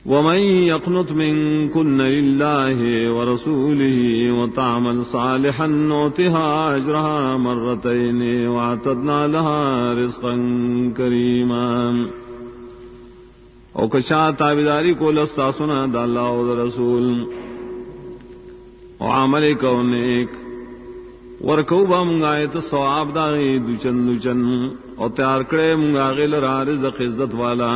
ومن يقنط منكن لله ورسوله وتعمل صالحا نؤتها أجرها مرتين واعتدنا لها رزقا كريما. او کشا تابداری کو لستا سنا دا اللہ و دا رسول او عمل کو نیک ورکو با منگایت ثواب داغی دوچن او تیار کرے منگا غیل را رزق عزت والا.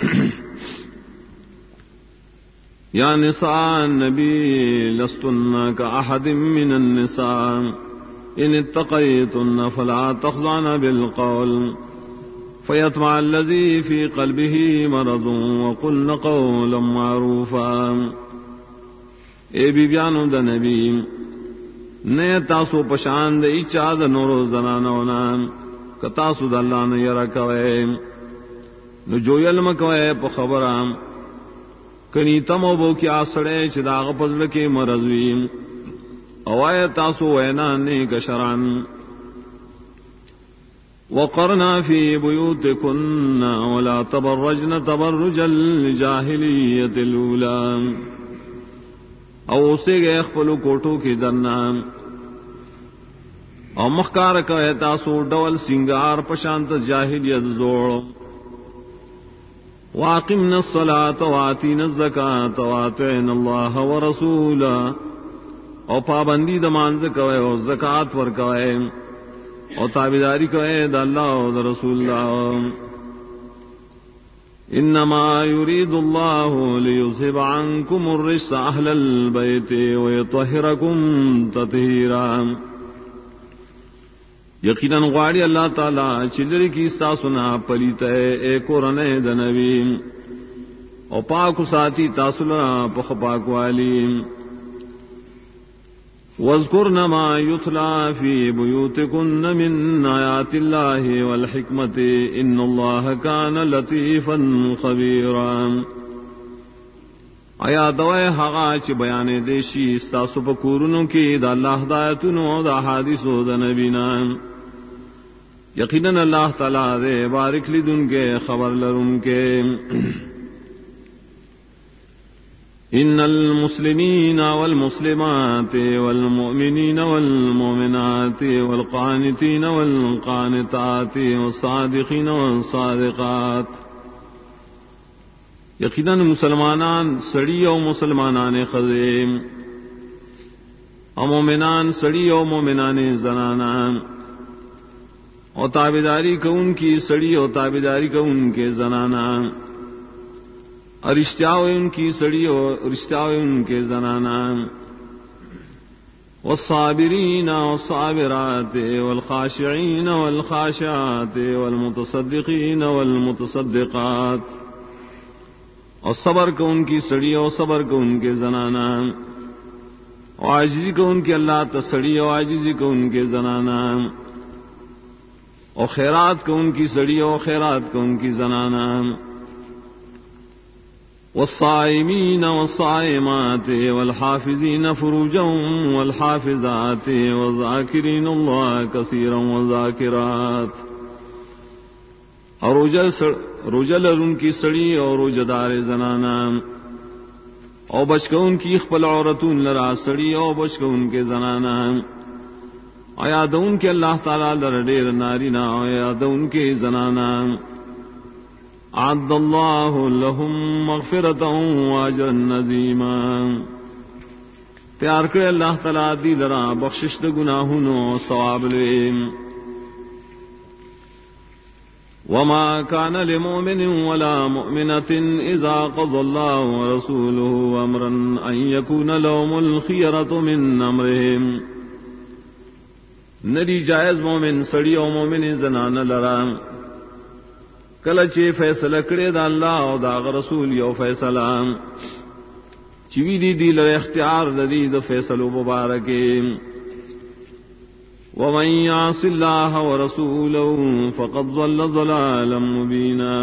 یا نساء النبی لستن کا احد من النساء ان اتقیتن فلا تخضعن بالقول فیطمع الذی فی قلبه مرض وقلن قولا معروفا. اے بیبیانو دا نبی نے تاسو پشاند ایچا دا نورو زنانونا کہ تاسو دا اللہ نے یرا کوئے نو جو علم کوئے پا خبرام کنی تمو بو کی آسڑے چھ داغ پزل کے مرضویم اوائے تاسو وینا نیک شران. وقرنا فی بیوتکن ولا تبرجن تبرج الجاہلیت الاولا. او سے گئے اخپلو کوٹو کی درنام او مخکار کوئے تاسو ڈول سنگار پشانت جاہلیت زوڑ. واقمنا الصلاة وآتینا الزکاة وآتینا اللہ ورسولا. او پابندی دمانز کوئے او زکاة ور کوئے او تابداری کوئے دا اللہ و دا رسول اللہ. انما يريد الله ليذهب عنكم الرجس اهل البيت ويطهركم تطهيرا. یقیناً غواړي اللہ تعالی چلری کی ساسنا پلیت اے قرآن د نبی او پاک ساتھی تاسلا پخ پاک والی. واذکرن ما یتلی فی بیوتکن من آیات اللہ والحکمت ان اللہ کان لطیفا خبیرا. آیات وے حقا چ بیان دیشی استاسو پکورنو کی دا اللہ ہدایتونو دا حدیثو دا نبینا. یقیناً اللہ تعالیٰ دے بارک لیدن کے خبر لرن کے. ان المسلمین والمسلمات والمؤمنین والمؤمنات والقانتین والقانتات والصادقین والصادقات. یقیناً مسلمانان سڑی و مسلمانان خزیم و مومنان سڑی و مومنان زنانان اور تابداری کو ان کی سڑی اور تابداری کو ان کے زنانا اور رشتہ ان کی سڑی اور رشتہ ان کے زنانا. والصابرین والصابرات والخاشعین والخاشعات والمتصدقین والمتصدقات. اور صبر کو ان کی سڑی اور صبر کو ان کے زنانا. عاجزی کو ان کے اللہ تسڑی اور عاجزی کو ان کے زنانا. اور خیرات کو ان کی سڑی اور خیرات کو ان کی زنانا. والصائمین والصائمات والحافظین فروجهم والحافظات والذاکرین اللہ کثیرا والذاکرات. اور روجل ان کی سڑی اور روجدار زنانا اور بچ کو ان کی خپل عورتون لرا سڑی اور بچ کو ان کے زنانا. یاد ان کے اللہ تعالیٰ لرڈیر نارینا یاد ان کے زنانا. اعد اللہ لهم مغفرتا واجرا عظیما. تیار کرے اللہ تعالیٰ دی لرا بخشش د گناہوں ثواب لے. وما كان لمؤمن ولا مؤمنة اذا قضى الله ورسوله امرا ان يكون لهم الخيرة من امرهم. ندی جائز مومن سڑی او مومن زنان لرا کلچے فیصلہ کرے دا اللہ او دا رسول یو فیصلہ چوی دی لر اختیار دی دا فیصلو مبارکے. ومن يعص الله ورسوله فقد ضل ضلالا مبینا.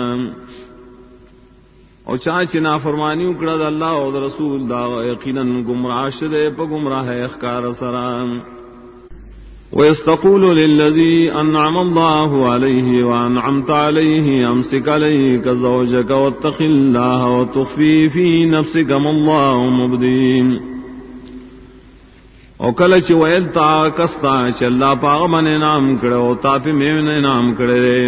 او چاچے نافرمانی اکڑا دا اللہ او دا رسول دا یقیناً گمراہ شدے پا گمراہ اخکار سرام. وَيَسْتَقُولُ لِلَّذِي أَنْعَمَ اللَّهُ عَلَيْهِ وَأَنْعَمْتَ عَلَيْهِ أَمْسِكْ عَلَيْكَ زَوْجَكَ وَاتَّقِ اللَّهَ وَتُخْفِي فِي نَفْسِكَ مَا اللَّهُ مُبْدِيهِ. او کله چې ویل تا کستا چې الله پاک باندې انعام کړو تا په مې انعام کړې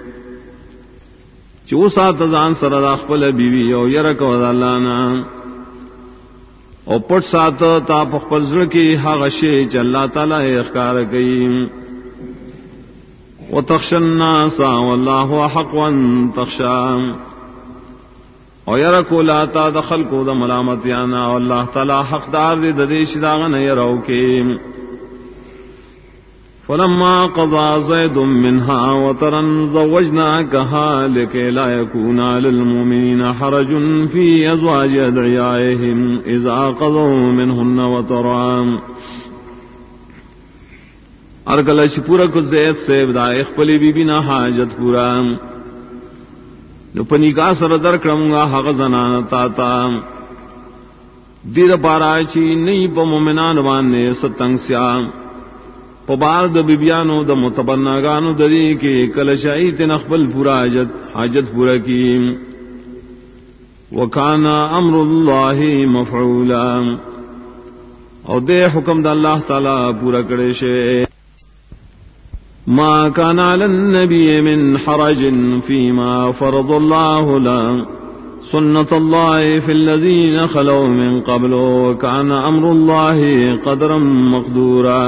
چې وسات ځان سره خپل بیوی او یره کو الله نه او پټ سات تا په خپل ځل کې هغه شی چې الله تعالی اخکار کوي. وتخشى الناس والله احق ان تخشى او یره کو لا تا دخل کو د ملامت یانا الله تعالی حقدار دې د دې شداغه نه یراو کې. فلما قضى زيد منها وطرا زوجناكها لكي لا يكون على المؤمنين حرج في أزواج أدعيائهم إذا قضوا منهن وطرا. ارکل پورا کو زید سے بدائے خپلی بی بنا حاجت پورا نو پنیکا سر در کرمگا حق زنان تاتا دیر پارا چی نئی پا مومنان بانے ستنگ سیام پبار د بیبیانو د متبناگانو دری کے کلشائی تنخبل پورا حاجت پورا کی. وکانا امر اللہ مفعولا او دے حکم د اللہ تعالی پورا کرے شے. ما كان على النبي من حرج فيما فرض الله له سنة الله في الذين خلوا من قبل وكان امر الله قدرا مقدورا.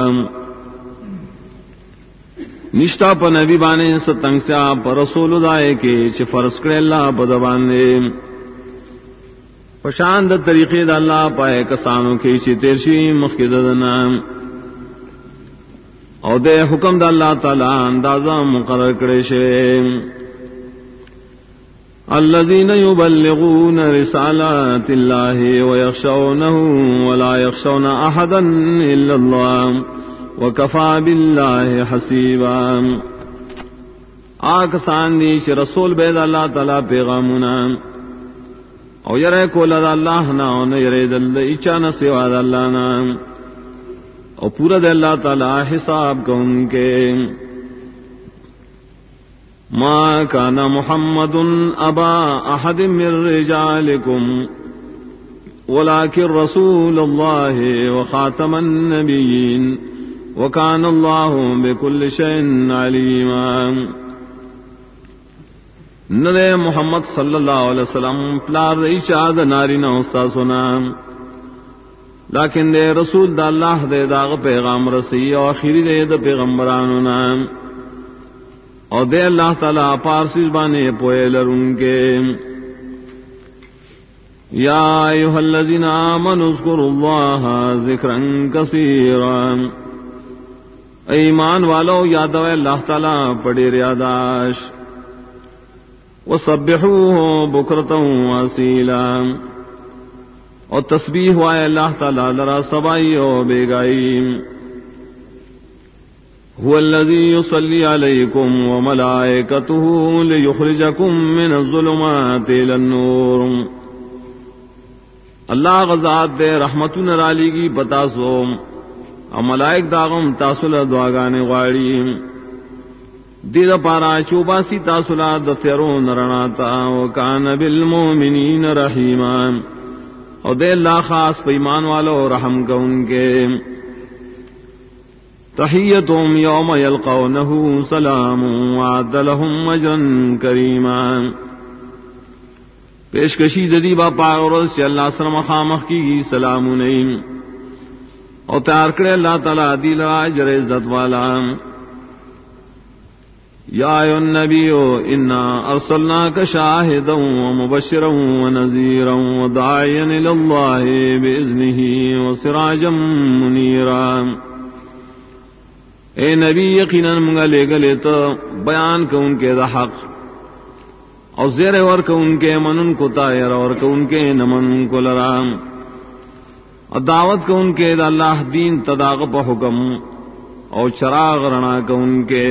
نشتا پا نبی بانے ستنگ سیا پا رسول دائے کے چھ فرض کرے اللہ پا دبانے پشاند طریقے دا اللہ پائے کسانوں کے چھ تیرشی مخید دنا او دے حکم دا اللہ تعالی اندازہ مقرر کرے شے. الذين يبلغون رسالات الله ويخشونه ولا يخشون أحدا إلا الله وَكَفَى بِاللَّهِ حَسِيبًا. آکسان دی چھ رسول بید اللہ تعالی پیغامنا او یرے کولا دا اللہ نا او نیرے دل اچانا سوا دا اللہ نا او پورا دا اللہ تعالی حساب کو ان کے. ما کان محمد ابا احد من رجالکم ولكن رسول اللہ وخاتم النبیین وکان اللہ بکل شیء علیما. ندے محمد صلی اللہ علیہ وسلم پلار ایشاد ناری نہ استا سنا لیکن دے رسول دا اللہ دے داغ پیغام رسی اور آخری دے دا پیغمبرانو نام اور دے اللہ تعالی پارسی زبانے پوئے لرن کے. یا ایھا الذین آمنوا اذکروا اللہ ذکرا کثیرا. ایمان والو یادو اللہ تعالی پڑی ریاداش وسبحوہ بکرتا واسیلا اور تسبیح وائے اللہ تعالی لرا سبائی و بیگائی. هو الذی یصلی علیکم وملائکتہ لیخرجکم من الظلمات الى النور. اللہ غزات دے رحمتون رالی کی بتاسو اور ملائک داغم تاسل دعاگانے غاڑی دید پارا چوباسی تاسلا دتیرون رناتا وکان بالمومنین رحیما اور دے اللہ خاص پیمان والو رحم کا ان کے. تحیتهم یوم یلقونہ سلام وعد لهم اجرا کریما. پیشکشی ددی با پاغرز سے اللہ سلم خامخ کی سلام نہیں اور تیار کرے اللہ تعالی دل اجر عزت والا. یا ایھا النبی انا ارسلناک شاہدا ومبشرا ونذیرا وداعیا الی اللہ باذنہ وسراجا منیرا. اے نبی یقینا منگا لے گلے تو بیان کو ان کے دا حق اور زیر ور کو ان کے منن کو طائر اور کو ان کے نمن کو لرام اور دعوت کو ان کے دا اللہ دین تداغ پا حکم اور چراغ رنا کو ان کے.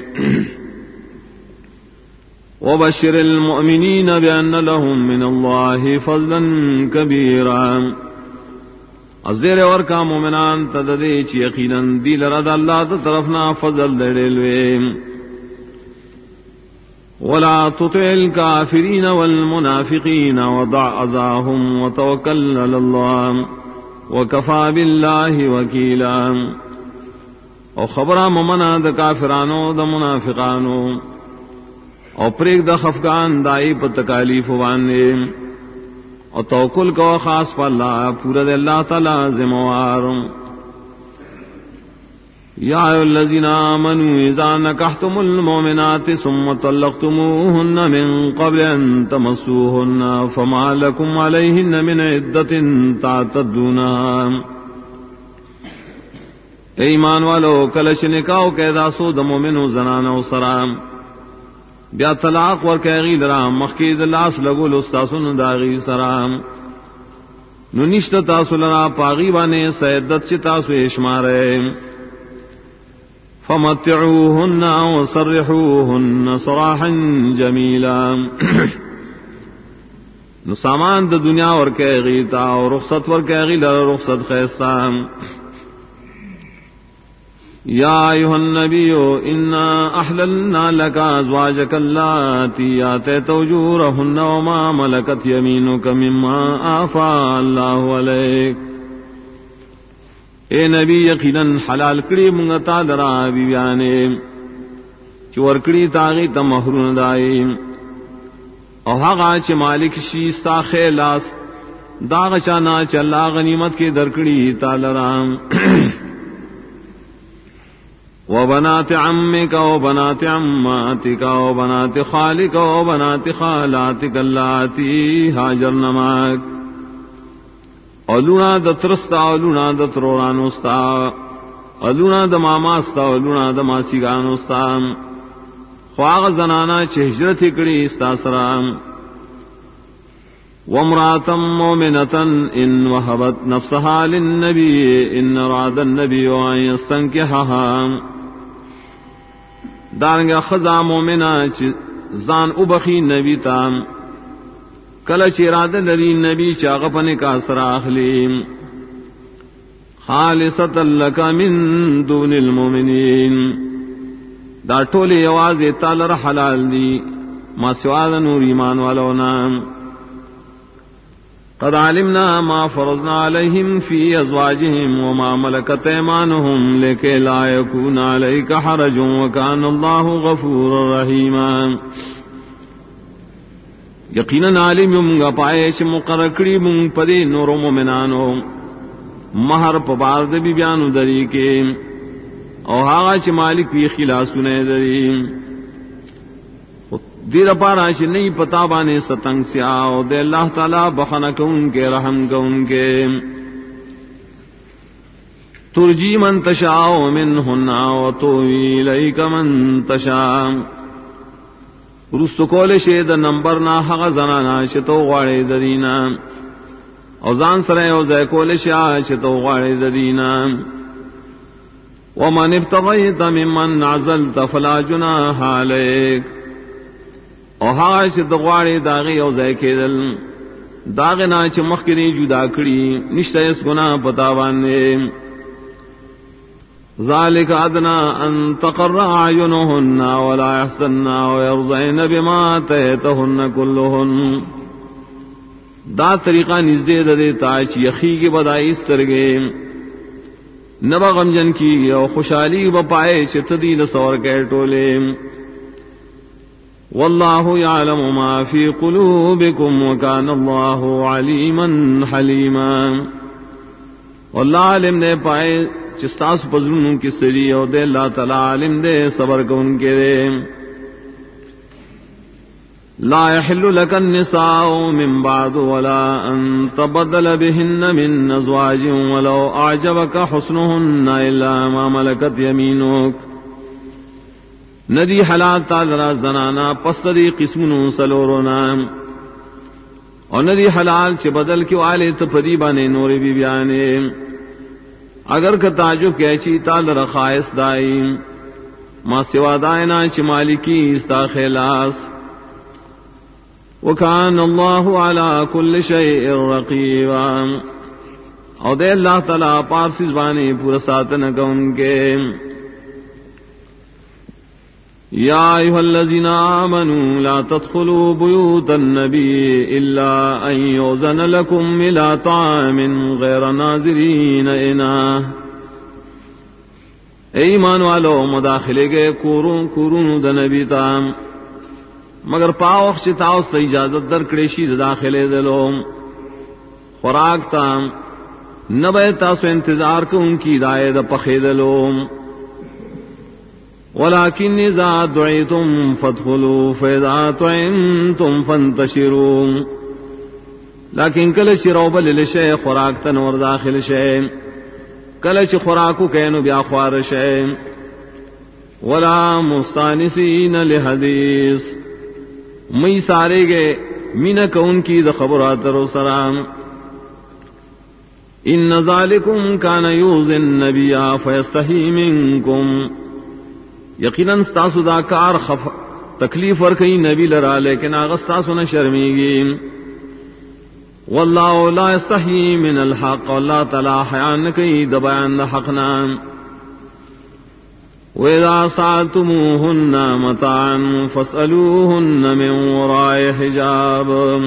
وبشر المؤمنین بأن لهم من اللہ فضلا کبیرا. ازیر اور کا مومنان تددی چی یقیناً دی لرد اللہ تا طرفنا فضل دڑلوے ولا تطع الكافرین والمنافقین ودع اذاهم وتوکل علی اللہ وکفا باللہ وکیلا. او خبرہ ممنا دا کافرانو دا منافقانو او پریک دا خفگان دائی پا تکالیف وانے اور توکل کو خاص پا اللہ پورا دے اللہ تعالی ذموار. یا ایھا الذین آمنوا اذا نکحتم المؤمنات ثم طلقتموهن من قبل ان تمسوهن فما لكم علیہن من عدۃ تعتدونها. اے ایمان والو کلش نکاح کیدا سو د مومنو زنانو سرام بیا طلاق ور کیغی درام مخکید لاس لگول استاسن داغی سرام نو نشت تاسو لنا پاغي باندې سیدت چې تاسو اشماره فمتعوهن وصرحوهن صراحا جميلا. نو سامان د دنیا ورکه غیتا او رخصت ورکه غیلا رخصت خیستا. یا ایھا النبی انا احللنا لك ازواجك اللاتي آتيت اجورهن وما ملكت يمينك مما آفاء الله عليك. اے نبی یقیناً حلال کړي مونږ تا درا بیانې چې ورکړي تاغي ته مہرون دای او هغه چې مالک شي ستا خلاص داغ چانا چې الله غنیمت کې درکړي تعالی رام. وبنات عمك وبنات عماتك وبنات خالك وبنات خالاتك اللاتي هاجرن معك. اولونا د ترستا اولونا د ترورانو ستا اولونا د ماما ستا اولونا د ماسیگانو ستا خواغ زنانا چه ہجرت کړي ستا سرام. وامرأة مؤمنة ان وهبت نفسها للنبي ان اراد النبي ان يستنكحها. دارنگا خزا مومنہ چه زان ابخی نبی تام کل چراد لری نبی چاغ پنے کا سراخلی خالصۃ لک من دون المؤمنین. دا ټول یواز تعالی حلال دی ما سوا نور ایمان والونا. قد علمنا ما فرضنا عليهم في ازواجهم وما ملكت ايمانهم لكي لا يكون عليك حرج وكان الله غفورا رحيما. یقیناً عالم یوں پائے چ مقرر کړي مون پدې نور مومنانو مہر په بار د بی بیانو دری کې او هغه چې مالک وی خلاصونه دری دیر پارا چ نہیں پتا بانے ستنگ سیا او دے اللہ تعالی بخنا کون کے رحم کون کے. ترجی من تشاء منهن وتوی الیک من تشاء. رست کول شید نمبر نا حق زنانا شتو غاڑے ددینا او زان سرے او زے کول شا شتو غاڑے ددینا. ومن ابتغیت ممن عزلت فلا جناح علیک. او هغه چې د غواړي داغي او ځای کېدل داغه نه چې مخکې جدا کړي نشته اس ګناه پتا باندې. ذالک ادنا ان تقر اعینهن ولا يحزن ويرضين بما آتيتهن كلهن. دا طریقہ نږدې ده تا چې یخیږي بدایي سترګې نبا غمجن کی او خوشحالی و پائے چې تدی د سور کې ټوله. والله يعلم ما في قلوبكم وكان الله عليما حليما. والله علم نے پائے چستاس پزرونوں کی سری اور دے اللہ تعالی علم دے صبر کو ان کے دے. لا يحل لك النساء من بعد ولا ان تبدل بهن من ازواج ولو اعجبك حسنهن الا ما ملكت يمينك. ندی حلال تالرا زنانا پستری قسمنو سلورونا اور ندی حلال چ بدل کیوں آلے تو پدی بانے نوری بی بیانے اگر کا تعجب کیچی تالرا خائص دائی ما سوا دائنا چ مالکی استا خلاص. وکان اللہ علی کل شیء رقیبا. او دے اللہ تعالی پارسی زبانی پورا ساتن کون کے یا ایھا الذین آمنوا لا تدخلوا بیوت النبی الا ان یؤذن لکم الی طعام غیر ناظرین اناہ. اے ایمان والو مداخلے گئے کورون دا نبی تام مگر پاوخ چتاو سے اجازت در کڑیشی دا داخلے دلو خوراک تام نبے تاسو انتظار کو ان کی دائے دا پخے دلو ولیکن اذا دعیتم فادخلوا فاذا طعمتم فانتشروا. لیکن کلچ روبل لشے خوراک تنور داخل شے کلچ خوراکو کینو بیا خوار شے ولا مستانسین لحدیث می سارے گے مین کون کی دا خبرات رو سرام. ان ذالکم کان یؤذی النبی فیستحی منکم. یقیناً ستاسو دا کار تکلیف ورکئی نبی لرا لیکن آغستاسو نہ شرمیگی. واللہ لا یستحی من الحق. اللہ تعالی حیان کئی دا بیان دا حقنا. وَإِذَا سَأَلْتُمُوهُنَّ مَتَاعًا فَاسْأَلُوهُنَّ مِنْ وَرَاءِ حِجَابٍ.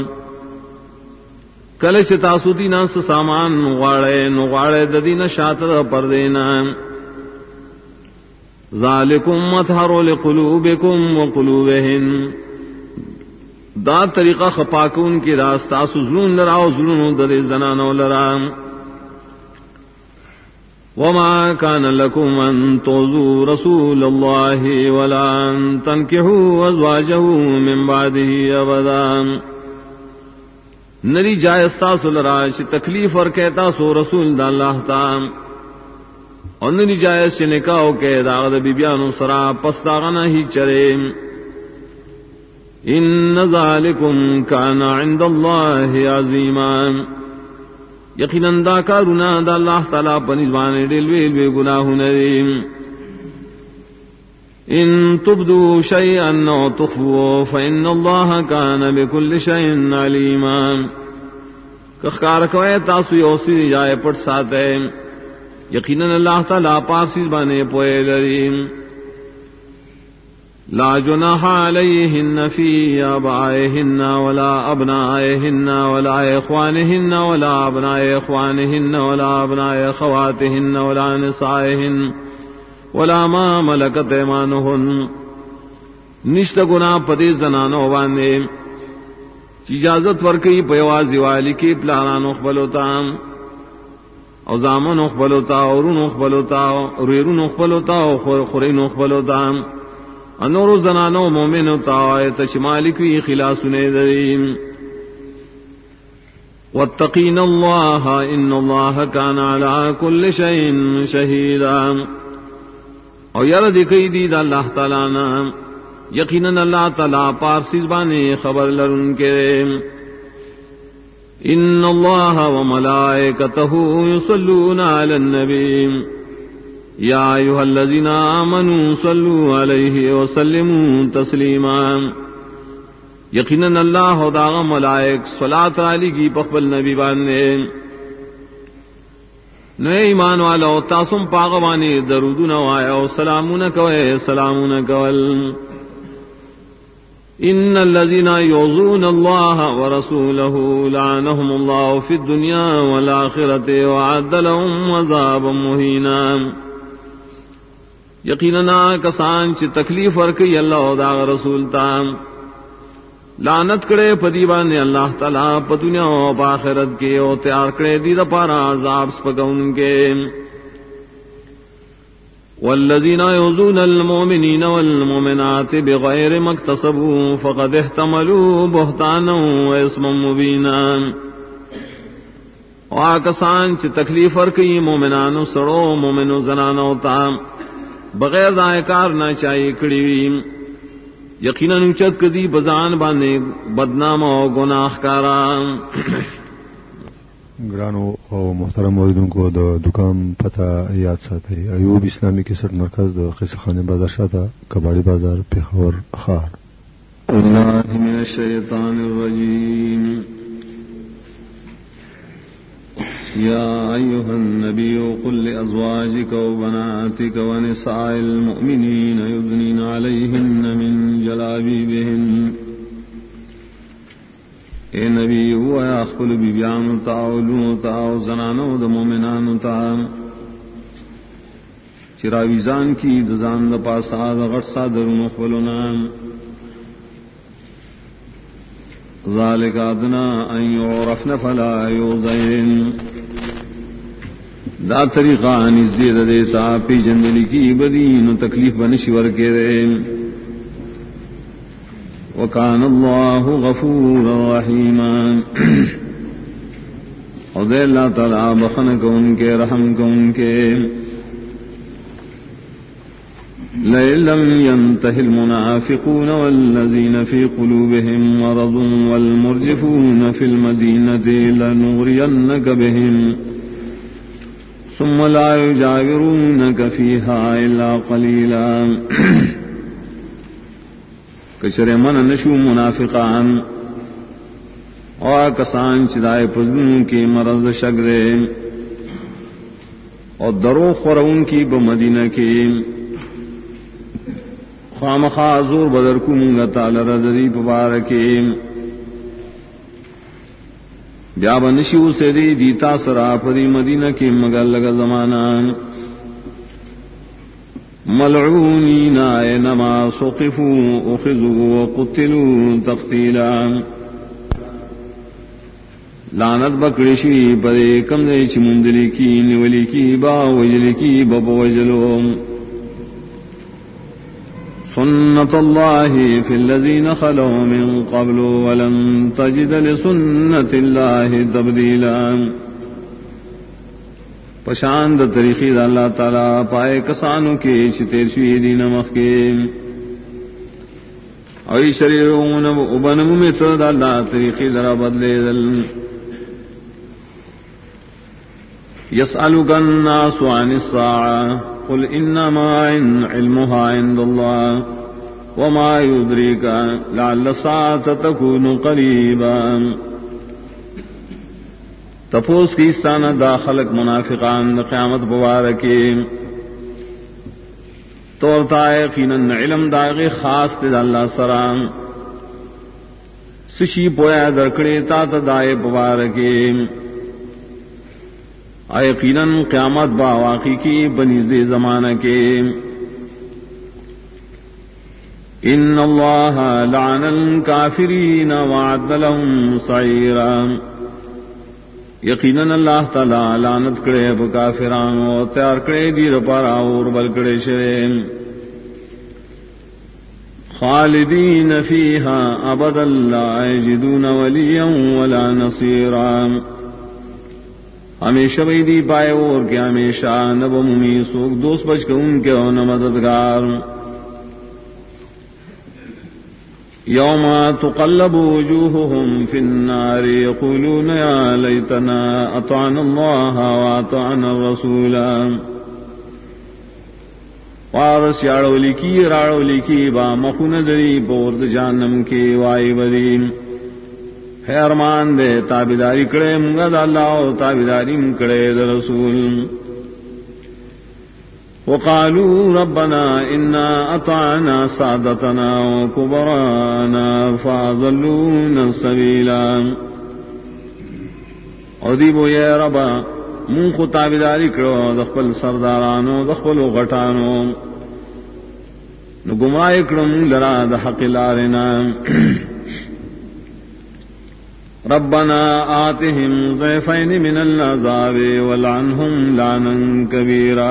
کلچ تاسو دینا سامان نغاڑے ددینا شاطر پردینا. ذالکم اطہر لقلوبکم وقلوبہن. دا طریقہ خپاکون کی راستہ سزلون لراو زلون در زنانو لرام. وما كان لكم أن تؤذوا رسول الله ولا أن تنكحوا أزواجه من بعده أبدا. نری جائز تاسو لراش تکلیف اور کہتا سو رسول دا اللہ تعالی اور نری جائز سے نکاح کے داغ بیبیانو سرا پس داغنا ہی چرے. ان ذالکم کان عند اللہ عظیما. یقیناً دا کارونا دا اللہ تعالی پنجوانے ڈلوے گناہ ندیم. ان تبدو شیئا او تخفوا فإن اللہ کان بكل شیء علیما. کخکار کوئے تاسو یوسی جائے پٹ ساتے یقیناً اللہ تعالی پاسیز بانے پوئے لریم. لا جناح علیہن فی آبائہن ولا ابنائہن ولا اخوانہن ولا ابناء اخوانہن ولا ابناء خواتہن ولا نسائہن ولا ما ملکت ایمانہن. نشت گناہ پدی زنانو باندے اجازت ورکی پیوازی والی کی پلانان اخبلوتا او زامن اخبلوتا اورون اخبلوتا ریرون اخبلوتا خورین اخبلوتا انور زنانو مومن تاوایت شمالکی خلاص ندریم. واتقین اللہ ان اللہ کان علی کل شیء شہیدا. اور یرد کئی دید اللہ تعالی نا یقیناً اللہ تعالی پارسیز بانے خبر لرن کے. ان اللہ وملائکتہ یصلون علی النبی یا ایھا الذین آمنوا صلوا علیہ وسلموا تسلیما. یقیناً اللہ و داغ ملائک صلاۃ علی کی پخبل نبی باندے. نئے ایمان والا تاسم پاغوانی درودون وایا و سلامون کوئے سلامون کول. ان الذین یؤذون اللہ ورسولہ لعنہم اللہ فی الدنیا والآخرۃ وأعد لهم عذابا مہینا. یقیناً کسان چ تکلیف ورکی اللہ داغ رسول تام لعنت کرے پدیبان اللہ تعالی پ دنیا و آخرت کے او تیار کرے دی دا پارا عذاب سپگون کے. والذین یؤذون المؤمنین والمؤمنات بغیر ما اکتسبوا فقد احتملوا بہتانا و اسما مبینا. کسان چ تکلیف ورکی مومنانو سڑو مومنو زنانو تام بغیر دائکار نہ چاہیے کڑی یقیناً اچت کدی بزان بانے بدنام و گناہ کارا. گرانو او محترم موردن کو دا دکان پتہ یاد ساتھ ہے. ایوب اسلامی کیسٹ مرکز دا قصہ خانے بازار شاہ کباڑی بازار پشاور خار. اللہ من الشیطان الرجیم. يا أيها النبي قل لأزواجك وبناتك ونساء المؤمنين يدنين عليهن من جلابيبهن اے نبی و یا خپل بیبیانو تا او لونو تا او زنانو د مومنانو تا چراویزان کی د ځان د پاسا د غټ صادرونو خپلونا ذالک ادنا ان يعرفن فلا يؤذين دا طریقہ نزدید دیتا پی جندلی کی بدین و تکلیف بنشی ورکے دے وکان اللہ غفور رحیما اور دے اللہ تعالیٰ بخن کو ان کے رحم کو ان کے لئن لم ينتهِ المنافقون والذين في قلوبهم مرض والمرجفون في المدينة لنغرينك بهم ثم لا يجاورونك فيها إلا قليلا کچرے من نشو منافقان اور کسان چدائے پزنوں کی مرض شگرے اور درو خورون کی بمدینہ کی خامخا زور بدر کو منگا تعالی رضی پبارکی بیا بنشیو سے دی دیتا سرا پدی مدینہ کی مگر لگا زمانہ ملعونین اینما سقفوا اخذوا وقتلوا تقتیلا لعنت بکڑشی پدے کم دے چی مندلی کی نولی کی با وجلی کی بب وجلو سنت اللہ فی الذین خلوا من قبل ولن تجد لسنت اللہ تبدیلا پشاند طریقی دا اللہ تعالی پائے کسانوں کے چتیر شوی دین مخ کے اوی شریعون ابنم متر دا اللہ طریقی ذرا بدلے دل یسألک الناس عن الساعة قل انما علمها عند الله وما يدريك لعل الساعة تكون قريبا تپوس کی استانہ داخلق منافقان قیامت مبارکی توڑتا یقیناً علم داغ خاص تے اللہ سرام سشی پویا درکڑے تا تدائے مبارکی یقیناً قیامت با واقعی کی بنیز زمانہ کے ان اللہ لعن الکافرین وعد لهم سعیرا یقیناً اللہ تعالی لعنت کرے اب کافران و تیار کرے دیر پارا اور بل کرے شرے خالدین فیہا ابدا لا یجدون ولیا ولا نصیرا ہمیشہ بیدی پائے اور کہ ہمیشہ نب ممی سوک دوست بچ کے ان کے اور مددگار یوم تقلب وجوہہم فی النار یقولون یا لیتنا اطعنا اللہ واطعنا الرسولا وارس یاڑو لکی راڑو لکی با مخون دری بورد جانم کی وائی بدیم ہے ارمان دے تابداری کرے منگا دا اللہ و تابداری کرے دا رسول وقالوا ربنا انا اطعنا سادتنا وكبرانا فاضلونا السبيلا اور دیبو یا ربا من خو تابداری کرو دخل سردارانو دخل غٹانو نو گمراہ کرو من لرا دا حق لارنا ربنا آتهم ضعفين من العذاب والعنهم لعنا كبيرا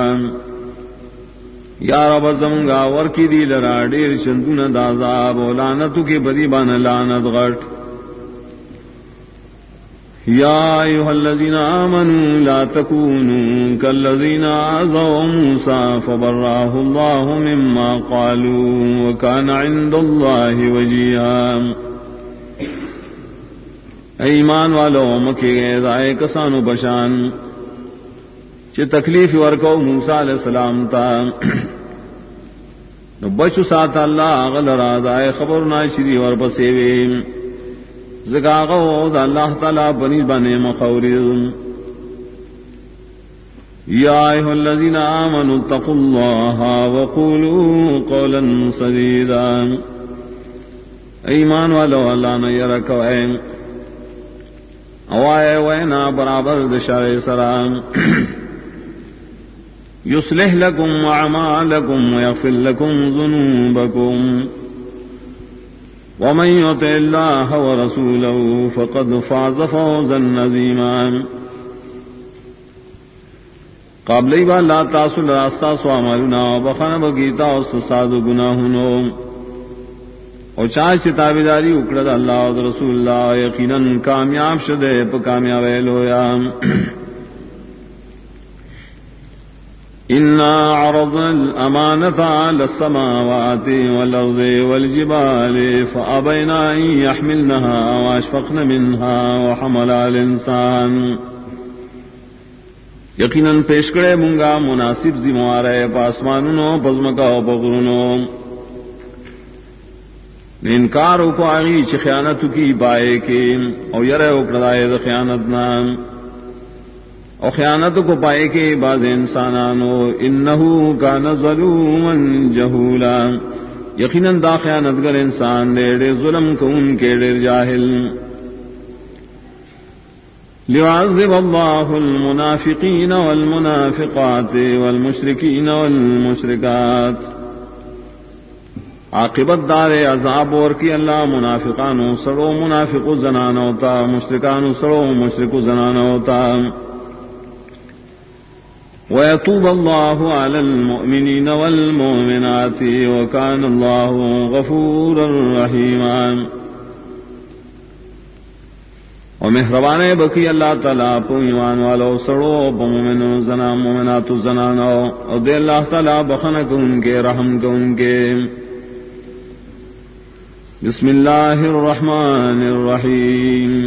یا رب زمگا ورکی دی لرا دیر چندون دا عذاب و لعنتو کی بدی بان لعنت غٹ یا ایوہ الذین آمنوا لا تکونوا کالذین آذوا موسیٰ فبراه اللہ مما قالوا وکان عند اللہ وجیہا ایمان والو مکی گئے دائے کسانو بشان چی تکلیف ورکو موسیٰ علیہ السلام تا نو بچو ساتا اللہ غل را دائے خبر ناشدی ورپسیوی زکاغو دا اللہ تعالی بنی بنے مخورد یا ایھا الذین آمنوا اتقوا اللہ وقولوا قولا سدیدا، ایمان والو اللہ نے یرا کوئے اوائے وینا برابر دشارے سرام یصلح لکم اعمالکم ویغفر لکم ذنوبکم ومن یطع اللہ ورسولہ فقد فاز فوزا عظیما۔ قابلی با لا تاسل راستا سواملنا بخن بگیتا استساد گناہنو اور چاچ تابداری اکڑد اللہ و رسول اللہ یقیناً کامیاب شدے پا کامیاب لویا۔ انا عرضنا الامانة على السماوات والارض والجبال فابینا ان يحملنها واشفقن منها وحملها الانسان، یقیناً پیش کرے منگا مناسب ذموارے پاسمانونو پزمکا و پغرونو، انکار کو آگی چھ خیانت کی پائے کے او یرے اکردائے دا خیانتنا او خیانت کو پائے کے بعض انسانانو انہو کان ظلوما جہولا، یقیناً دا خیانتگر انسان دے ظلم کو ان کے دیر جاہل۔ ليعذب الله المنافقين والمنافقات والمشركين والمشركات، عاقبت دار عذاب اور کی اللہ منافقانو سڑو منافق زنان ہوتا، مشرکانو سڑو مشرک زنان ہوتا۔ ويتوب الله على المؤمنين والمؤمنات وكان الله غفورا رحيما، اور مہربانے بکی اللہ تعالیٰ پو ایمان والو سڑو پو مومنو زنا مومنات زنانو اور دے اللہ تعالیٰ بخنک ان کے رحم کو ان کے۔ بسم اللہ الرحمن الرحیم،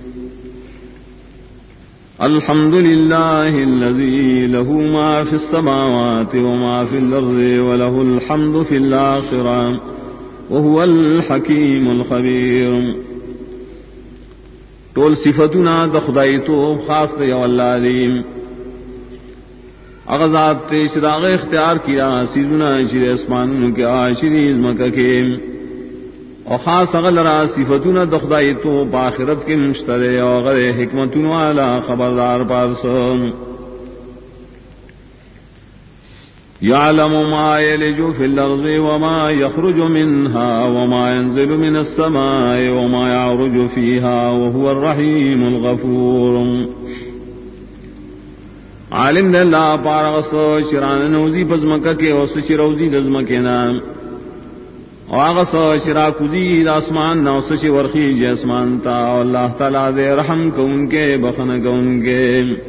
الحمد للہ الذی له ما فی السماوات وما فی الارض وله الحمد فی الآخرہ وهو الحکیم الخبیر۔ ٹول صفتنا دا خدای تو خاص تے یو اللہ علیم، اغذات تے شراغ اختیار کیا سیزنا شیر اسمان کے آشریز مکہ کے، اور خاص اغل را صفتنا دا خدای تو پاخرت کے مشترے اور غر حکمتن والا خبردار پارسم۔ يعلم ما يلج في الأرض وما يخرج منها وما ينزل من السماء وما يعرج فيها وهو الرحيم الغفور۔ عالم دے اللہ پارغس شران نوزی پزمکہ کے وسچ روزی دزمکے نام، اور آغس شرا کزی داسمان نوسچ ورخی جسمان تا، اللہ تعالیٰ دے رحم کو ان کے بخن کو ان کے۔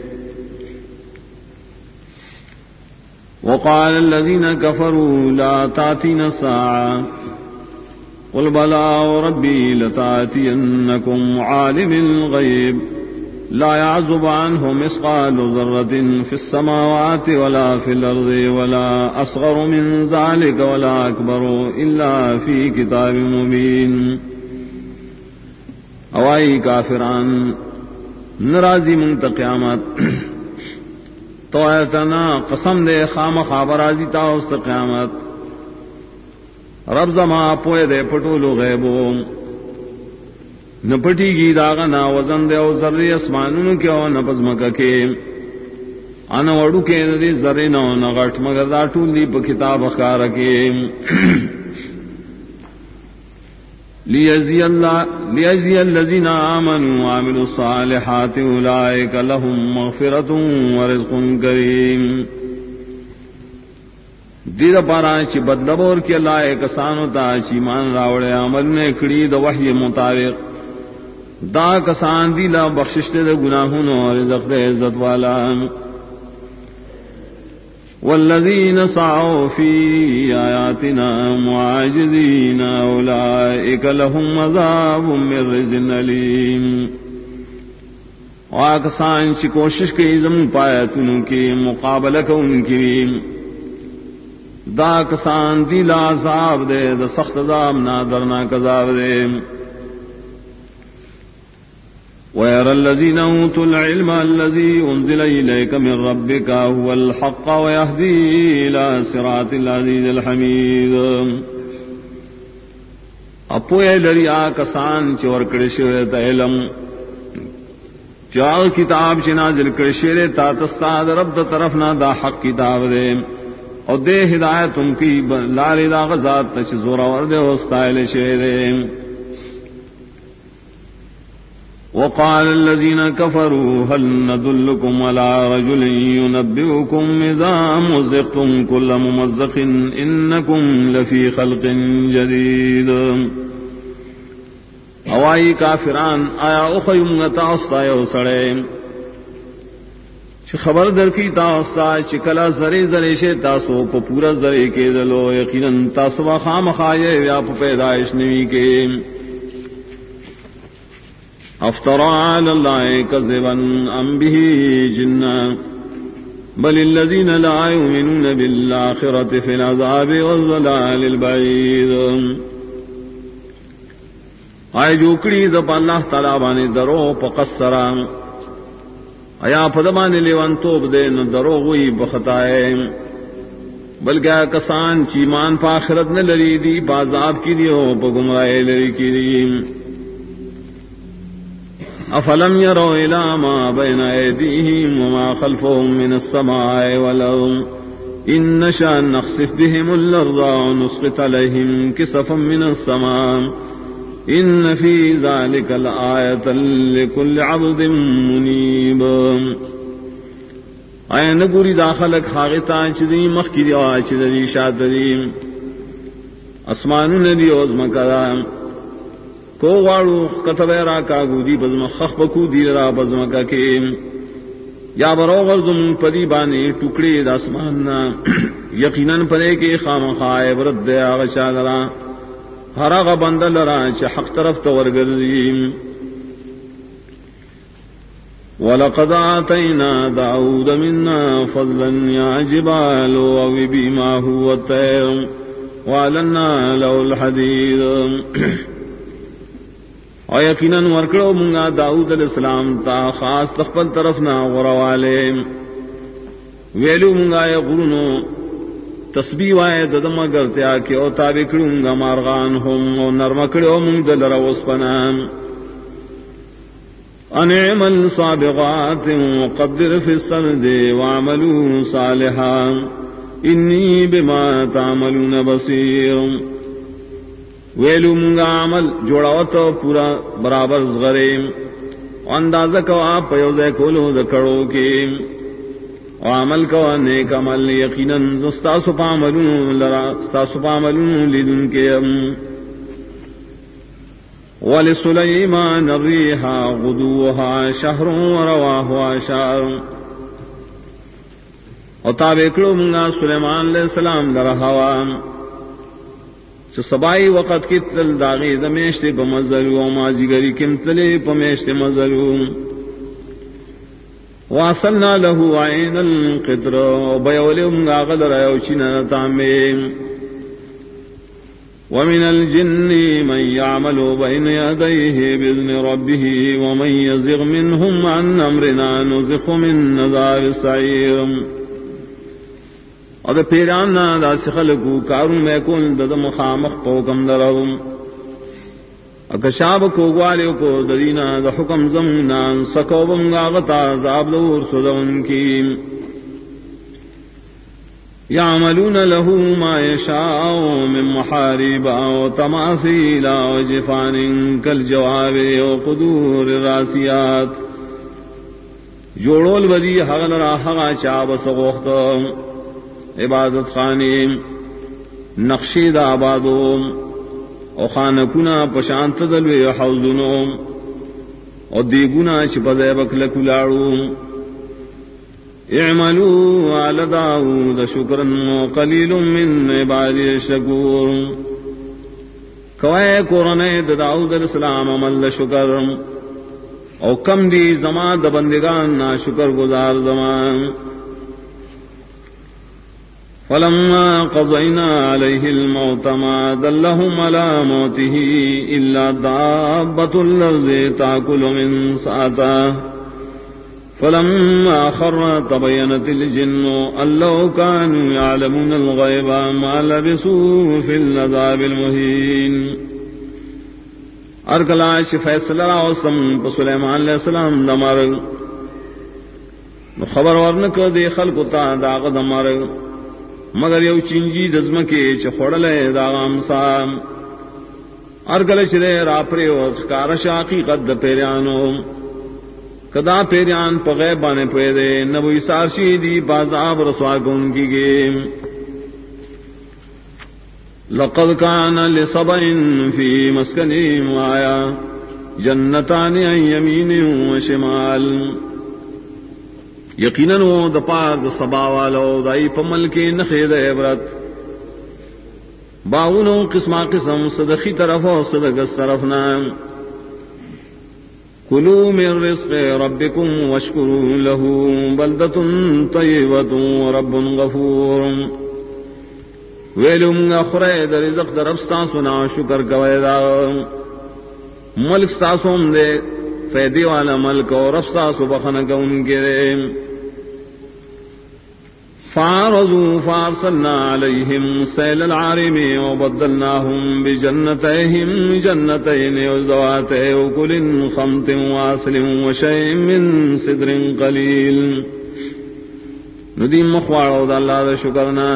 وقال الذين كفروا لا تأتينا الساعة قل بلى وربي لتأتينكم عالم الغيب لا يعزب عنه مثقال ذرة في السماوات ولا في الأرض ولا أصغر من ذلك ولا أكبر إلا في كتاب مبين۔ اوائی کافران نرازی منت قیامت تو ایتنا قسم دے خام خابرازی تا اس قیامت، رب زما پوئے دے پٹولو غیبو نپٹی گی داغنا وزن دے او ذری اسمانون کے او نپزمکہ کے، انا وڑو کے ندی ذری نو نغٹ مگر دا ٹول دی پا کتاب اخکار کے۔ لیجزی الذین آمنوا وعملوا الصالحات اولئک لهم مغفرۃ ورزق کریم۔ دید پارا چی بدلبور کی اللہ کسانو تا چی مان راوڑے عمل نے کڑی دا وحی مطابق، دا کسان دیلا بخشش دے گناہوں اور رزق دے عزت والا۔ والذین سعوا فی آیاتنا معاجزین اولئک لهم عذاب من رجز علیم۔ واکسان چی کوشش کی زم پایتن کی مقابلہ کو ان کی، دا کسان دیلا عذاب دے دا سخت عذاب نا درناک عذاب دے۔ وَيَرَى الَّذِينَ أُوتُوا الْعِلْمَ الَّذِي أُنزِلَ إِلَيْكَ مِن رَّبِّكَ هُوَ الْحَقُّ وَيَهْدِي إِلَى صِرَاطِ الْعَزِيزِ الْحَمِيدِ اپوئے لریا کسان چی ورکڑی شوئے تا علم چاو کتاب چی نازل کڑی شوئے تا تستاد رب دا طرفنا دا حق کتاب دے اور دے ہدایت ان کی لاری دا غزات تچ زورا وردے ہوستائل شوئے دے. وقال الذين كفروا هل ندلكم على رجل ينبئكم إذا مزقتم كل ممزق إنكم لفي خلق جديد. اوائی کافران آیا اخیم تاستا یو سڑے چھ خبر در کی تاستا چکلا زرے زرے شے تاسو پا پورا زرے کے دلو یقیناً تاسوا خام خائے یا پا پیدائش نوی کے. افترى على الله كذبا ام به جنة بل الذين لا يؤمنون بالآخرة في العذاب والضلال البعيد. آئے جوکڑی دپ اللہ تعالی بانے درو پقصرا آیا پدبانے لیوان توب دے نو درو ہوئی بخطائے بلکہ کسان چیمان پا آخرت نے لری دی بازاب کی دیو پا گمرائے لری کی دی. افلم يروا الى ما بين ايديهم وما خلفهم من السماء والارض ان نشاء نخسف بهم الارض ونسقط عليهم كسفا من السماء ان في ذلك لآية لكل عبد منيب. اے نگوری داخلک حاغتا چدی مخکی دی چدی شادری اسمان ندی عظمکا کو واڑو کتبے را کا گودی بزم خخ بکو دی را بزم کا کے یا برو غرزم پدی بانے ٹکڑے داسمان یقیناً پرے کے خام خائے برد آغشا لرا ہراغ بندل را چھ حق طرف تورگردیم. وَلَقَدْ آتَيْنَا دَاوُودَ مِنَّا فَضْلًا يَا جِبَالُ أَوِّبِي مَعَهُ وَالطَّيْرَ وَأَلَنَّا لَهُ الْحَدِيدَ. اور یقیناً ورکڑو منگا داؤد علیہ السلام تا خاص تخپل طرف نہ غروالے ویلو منگا یا غرونو تسبیح وائے ددم گرتیا کہ او تابع کرونگا مارغان ہم او نرمکڑو منگ دلر وسپنام انعمل صابغات وقدر فی السرد وعملوا صالحا انی بما تعملون بصیر. ویلو منگا عمل جوڑاو تو پورا برابر زغرے اندازہ کو آپ پیوزے کولو دکڑو کے عمل کو نیک عمل یقیناً ستاسو پا عملون لیدن کے. وَلِسُلَيْمَانَ الرِّيحَ غُدُوُّهَا شَهْرٌ وَرَوَاحُهَا شَهْرٌ. اور تابعکڑو منگا سلیمان علیہ السلام در ہوا سبائی وقت کی تل داغی دمیشت بمزلو مازیگری کم تلے پمیشت مزلو. واصلنا له عین القطر بیولم غاغل ریوچین تامیم. ومن الجن من يعمل بين يديه بإذن ربه ومن يزغ منهم عن أمرنا نزغ من عذاب السعير. اور پیران نہ دا سخلکو کارون میں کون ددم خامخ پوکم درہم اکشاب کو گوالیو کو ددینا دا حکم زمنان سکوبم غاغتا عذاب دور صدون کی. یعملون له ما یشاء من محارب وتماثیل وجفان کالجواب وقدور الراسیات. جوڑول بدی حغل را حغا چاب سغوختم عبادت خانیم نقشی دا آبادوم او خانکونا پشانت دلوی حوزنوم او دیگونا چپدے بکلکو لاڑوم. اعملوا آل داود شکرا وقلیل من عبادی الشکور. کوئے قرآن داود علیہ السلام عمل شکر او کم دی زمان دبندگان نا شکر گزار زمان. فلما قضينا عليه الموت ما دلهم على موته إلا دابة الأرض تأكل من سأته فلما خر تبينت الجن أن لو كانوا يعلمون الغيب ما لبثوا في العذاب المهين. ارکلاش فیصلہ راوستم سلیمان علیہ السلام دمارگ خبر ورنک دے خلق تا داغ دمارگ مگر یو چنجی دزمکی چخوڑلے داغام سام ارکلش دے راپری وخکارش حقیقت دا پیریانو کدا پیریان پا غیبانے پیدے نبوی سارشی دی بازاب رسواگون کی گیم. لقد كان لسبع في مسكنهم آية جنتان عن يمين وشمال. یقیناً وہ دپار د سبا والو دائی پمل کے نخید عبرت باغونو قسمہ قسم صدقی طرف و صدقس طرف نام. کلوا من رزق ربکم واشکروا له بلدۃ طیبۃ ورب غفور. ویلو منگا خورے در رزق در رب ستاسو نا شکر کوئے دا ملک ستاسو ہم دے فیدی والا ملک اور رب ستاسو بخنک ان کے دے. فارضوا فارسلنا عليهم سيل العارم وبدلناهم بجنتيهم جنتين ذوات أكل خمط وعسل وشيء من سدر قليل. ندیم مخواڑو دا اللہ دا شکرنا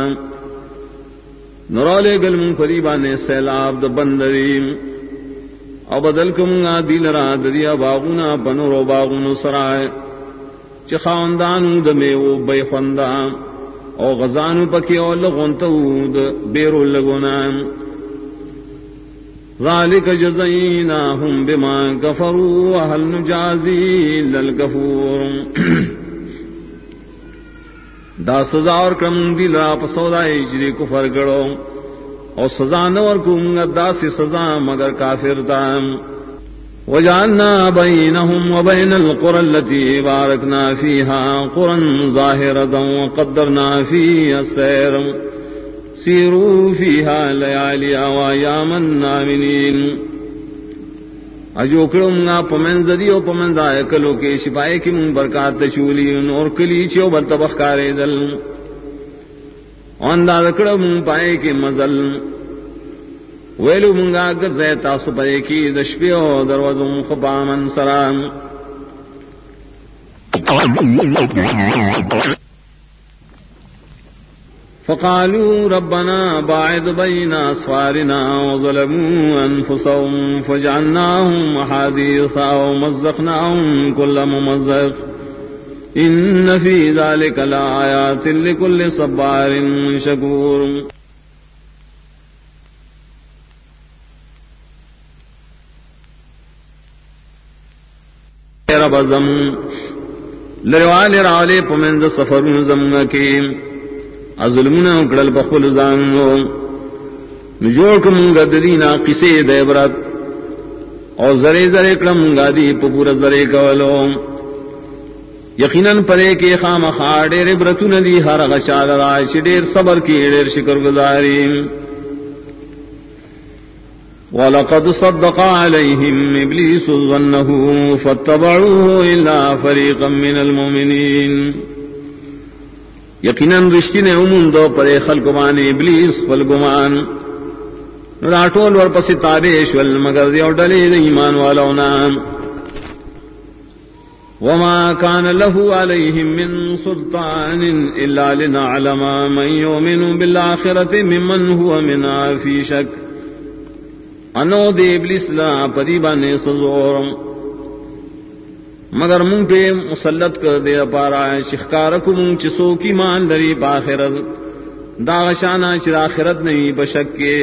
نرالے گل من قریبانے سیلاب دا بندریم او بدل کمگا دیل را دریا باغونا پنورو باغونو سرائے چی خاندانو دا میو بی خوندام او غزانو پکی او لغنتو دا بیرو لگونام. ذالک جزیناہم بما کفروا وهل نجازی للکفور. دا سزا اور کرم دل را پسودائی جری کفر کرو اور سزا نور کونگا دا سی سزا مگر کافر تام. وجعلنا بینہم وبین القرى التي بارکنا فیہا قرى ظاہرة وقدرنا فیہا السیر سیروا فیہا لیالی وایاما آمنین. اجوکڑوں گا پمن زدیو پمن دائے کلو کے شپائے کی من برکات تشولی اور کلی چیو بلتبخ کارے دل انداز کڑوں من پائے کی مزل ویلو منگا گرزے تاسو پائے کی دشپیو دروازوں خبامن سرام. فقالوا ربنا باعد بين أسفارنا وظلموا أنفسهم فجعلناهم أحاديث ومزقناهم كل ممزق إن في ذلك لآيات لكل صبار شكور. رب زم لروال راولے پمند سفر زم کے ظلمنا اکڑل بخل زانو نجوڑ کمنگا دینا قصے دیبرت اور زرے زرے کڑمنگا دی پپور زرے کولو. یقیناً پرے کے خام خار ڈیر برتو ندی ہر غشال رائش ڈیر صبر کی ڈیر شکر گزاری. وَلَقَدْ صَدَّقَ عَلَيْهِمْ إِبْلِيسُ ظَنَّهُ فَاتَّبَعُوهُ إِلَّا فَرِيقًا مِّنَ الْمُؤْمِنِينَ. یقیناً رشتی نے امون دو پرے خلق بانے ابلیس فالگمان راٹول ور پسی تابیش والمگر دیو ڈلی ایمان والاونا. وما كان له عليهم من سلطان إلا لنعلم من يؤمن بالآخرة ممن هو منها في شك. انو دے ابلیس لا پریبانے سزورم مگر منگ پہ مسلط کر دے پارا شخکار کو منگ چسو کی مان لری باخرت داغشانہ چر آخرت نہیں بشک کے.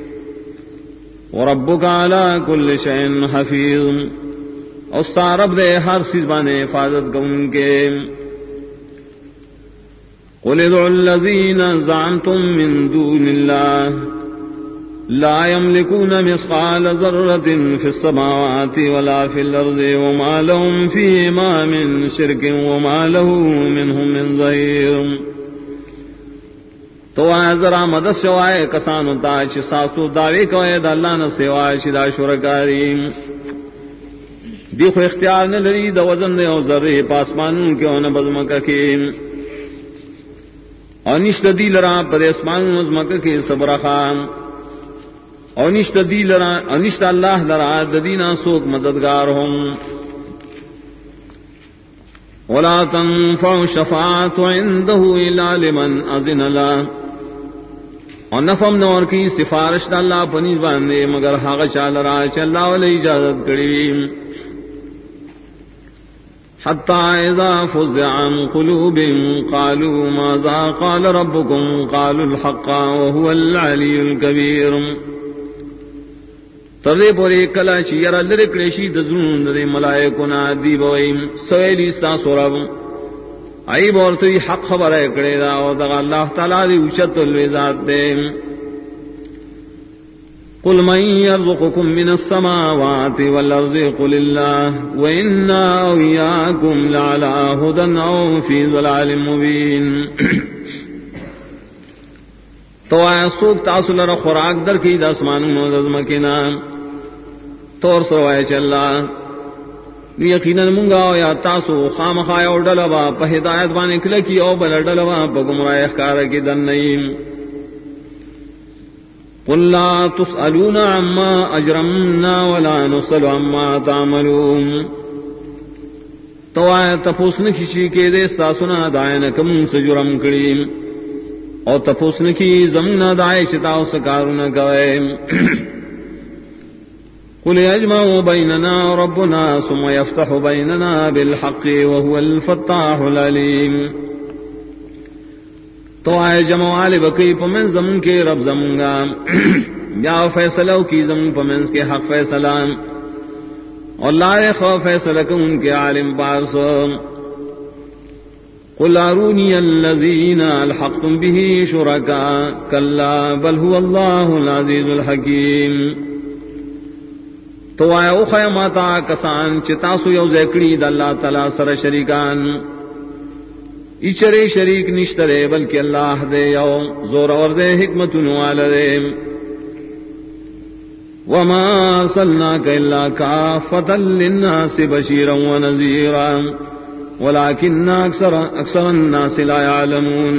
وربک علی کل شیء حفیظ اور سارب دے ہر سزبان حفاظت کو ان کے. قل ادعوا الذین زعمتم من دون اللہ لا يملكون مثقال ذرة في السماوات ولا في الأرض وما لهم فيهما من شرك وما له منهم من ظهير. تو ذرا مدد سوائے کسان ہوتا چھ ساتو دعوے کوئے دا اللہ نہ سوائے چھ دا شرکاری دیکھو اختیار نہ لری دا وزن دے او ذرے پاسمانوں کے اون بزمکہ کے انشت دی لرا پر اسمانوں بزمکہ کے صبر خام انشت دی لرا انشت اللہ لرا ددینا سوک مددگار ہوں ولا تنفع شفاعت عنده الا لمن اذن له اور نفم نور کی سفارش اللہ پنیز باندے مگر حق چال را چل علیہ اجازت کری حتی اذا فزع عن قلوبهم قالوا ماذا قال ربكم قالوا الحق وهو العلی الکبیر تردے پوری کلا چیر لرکڑشی دزون دے ملائکونا دی بوئیم سویلی ساسو رب آئی بورتوی حق خبر اکڑے دا اور دا اللہ تعالیٰ دی اوچت الوزات دے قل من يرزقكم من السماوات والارض قل الله وإنا وإياكم لعلى هدى أو في ضلال مبين تو آیا سوک تاسو لرا خوراک در کی دا اسمانوں نظمکنا طور سروائے چلا یقیناً منگا یا تاسو خام خایا اور ڈلبا پہ ہدایت بانے کلکی او بل ڈلبا پہ گمراہ اخکار کی دن نئیم قل لا تسألون عما اجرمنا ولا نسأل عما تعملون تو آیا تپوسن کشی کے دے ساسنا دائن کم سے جرم کریم اور تپوسن کی زمنا دائے شتاو سکارنا گوئے قل يجمع بيننا ربنا ثم يفتح بيننا بالحق وهو الفتاح العليم تو آئے جمع والے بکی پمن زمن کے رب زمنگا یا فیصلہ کی زمن پمن کے حق فیصلہ اور لائق فیصلہ ان کے عالم پارس قل اروني الذين الحقتم به شركاء كلا بل هو الله العزيز الحكيم تو آیا او خیماتا کسان چتاسو یو زیکڑی دا اللہ تعالی سر شریکان اچرے شریک نشترے بلکہ اللہ دے یو زور اور دے حکمت نوال دے وما ارسلناک الا کافتا للناس بشیرا ونذیرا ولكن اکثر الناس لا يعلمون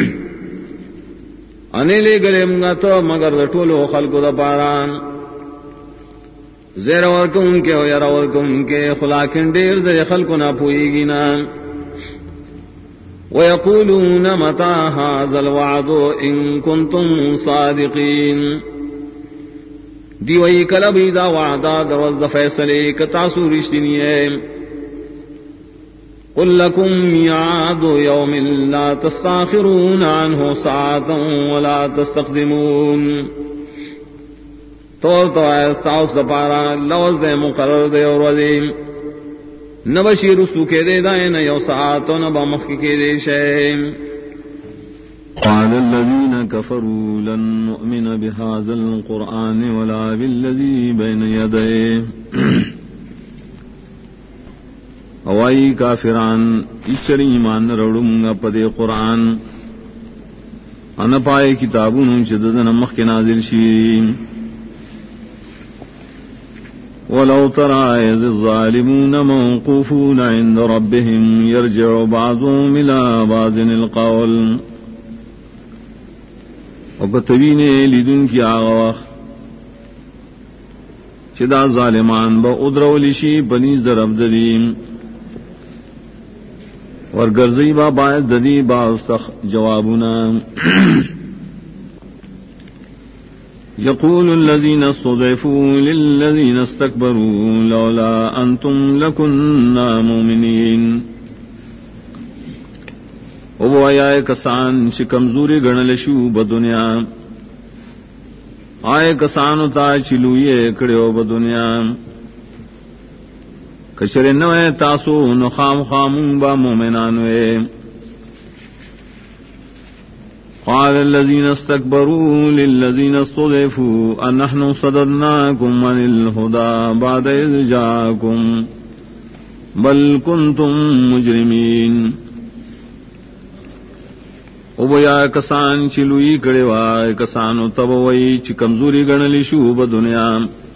انے لے گلے منگا تو مگر ٹولو خلق دا پاران زیر ورکو ان کے ویر ورکو ان کے خلاکن دیر دے خلق نہ پوئی گی نا وَيَقُولُونَ مَتَى هَذَا الْوَعْدُ إِن كُنتُم صَادِقِينَ دیوئی کلبی دا وعدہ دروز فیصلے کتاسو رشتنی ہے قُل لَكُمْ مِيعَادُ يَوْمٍ لَا تَسْتَأْخِرُونَ عَنْهُ سَاعَةً وَلَا تَسْتَقْدِمُونَ طور تو آئے تاؤس دپارا لوز دے مقرر دے اور وزیم نبشی رسو کے دے دائیں یو ساعتو نبا مخی کے دے شیم قال الذين كفروا لن نؤمن بهذا القرآن ولا بالذي بين يديه اوائی کافران اچری ایمان روڑوں گا پدے قرآن ان پائے کتابوں شددن مخ کے نازل شیم ولو ترى إذ الظالمون موقوفون عند ربهم يرجع بعضهم إلى بعض القول وقتبین لیدن کی آغاق چدا ظالمان با ادرولشی بنیز در عبدالیم ورگرزی با باعث ددی با استخ جوابنا يقول الذين استضعفوا للذين استكبروا لولا أنتم لكنا مؤمنين او آئے کسان چھ کمزوری گنل شو بدنیا آئے کسانو تا چلوئے کڑیو بدنیا کشر نوے تاسو نخام خامون با مومنانوے قال الذين استكبروا للذين استضعفوا أنحن صددناكم عن الهدى بعد إذ جاءكم بل كنتم مجرمين او بیا کسان چې لوی کړي وای کسانو تب وای چې کمزوري ګڼلی شو په دنیا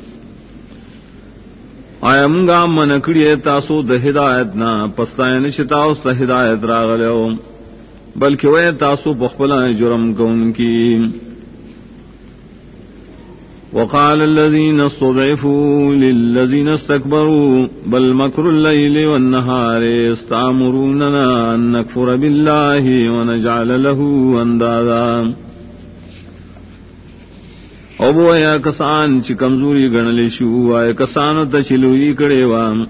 آیا مونږه من کړی تاسو د هدایت نه پستاین چې تاسو ته هدایت راغلو بلکې وای تاسو په خپل جرم کوونکی وقال الذين استضعفوا للذين استكبروا بل مكر الليل والنهار استعمروننا أن نكفر بالله ونجعل له اندادا او بویا کسان چې کمزوري ګڼل شو آیا کسانو ته چې لوی کړي و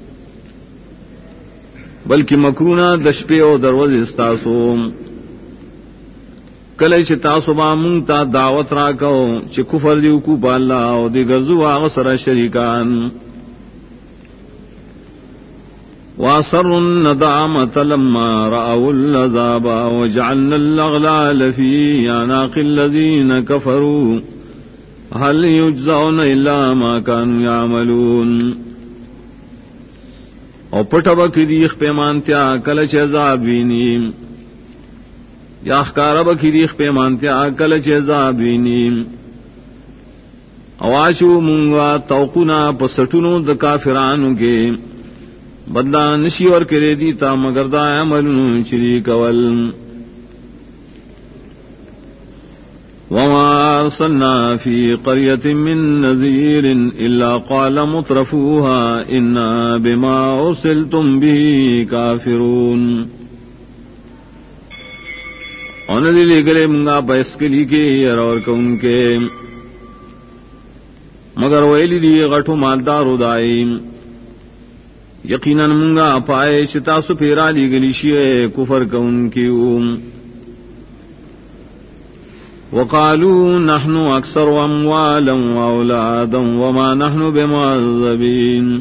بلکې مکرونه د شپې او دروازې استاسو کله چې تاسو به مونږ ته دعوت راکاو چې کفر دی کو په الله او دی ګرځو هغه سره شریکان واسروا الندامة لما رأوا العذاب وجعلنا الأغلال في أعناق الذين كفروا هل يجزون إلا ما كانوا يعملون او پټه کې دی خپېمانتیا کله چې عذاب ویني یا خکارب کی دیخ پیمانتیا کل چیزا بینیم اواشو مونگا توقنا پسٹنو د کافرانو کے بدلا نشی اور کرے دیتا مگر دا عملنو چری کول وما ارسلنا فی قریت من نذیر الا قال مترفوها انا بما ارسلتم به کافرون اور ندی لے گلے منگا پیس کے لی کے اور کون کے مگر ویلی دی غٹو مالدار ادائی یقیناً منگا پائے چتاسو پیرا لی گلی شیئے کفر کون کی وقالوا نحن اکثر اموالا واولادا وما نحن بمعذبین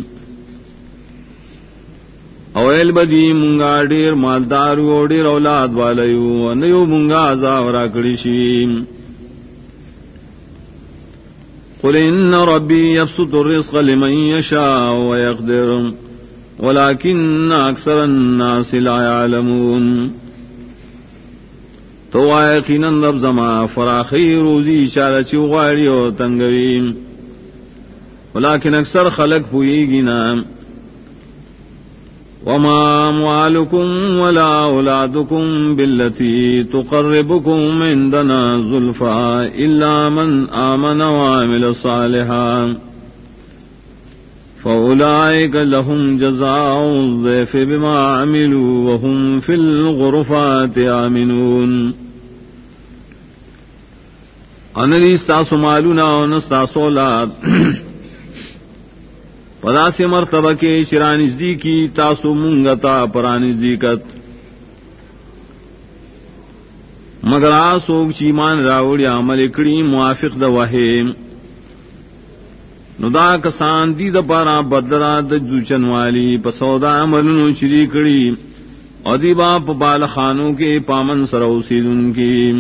اویل بدی منگا ډیر مالدار او ډیر اولاد والایو نیو منگا عذاب را کړی شي قل ان ربي يبسط الرزق لمن يشاء ويقدر ولكن اكثر الناس لا يعلمون تو یقینا رب زما فراخی روزی اشاره چ غواړي او تنگوي ولكن اکثر خلق پوئیږي نه وما أموالكم ولا أولادكم بالتي تقربكم عندنا زلفى إلا من آمن وعمل صالحا فأولئك لهم جزاء الضعف بما عملوا وهم في الغرفات آمنون أنني استاسو مالونا ونستاسو اولاد پدا سے مرتبہ کے شرانزدی کی تاسو منگتا پرانزدیکت مگر آسوک چیمان راوڑی عمل کڑی موافق دا وحی ندا کسان دی دا پارا بدرا دا جوچن والی پسودا عملنو چری کڑی ادی باپ بال خانوں کے پامن سروسیدن کی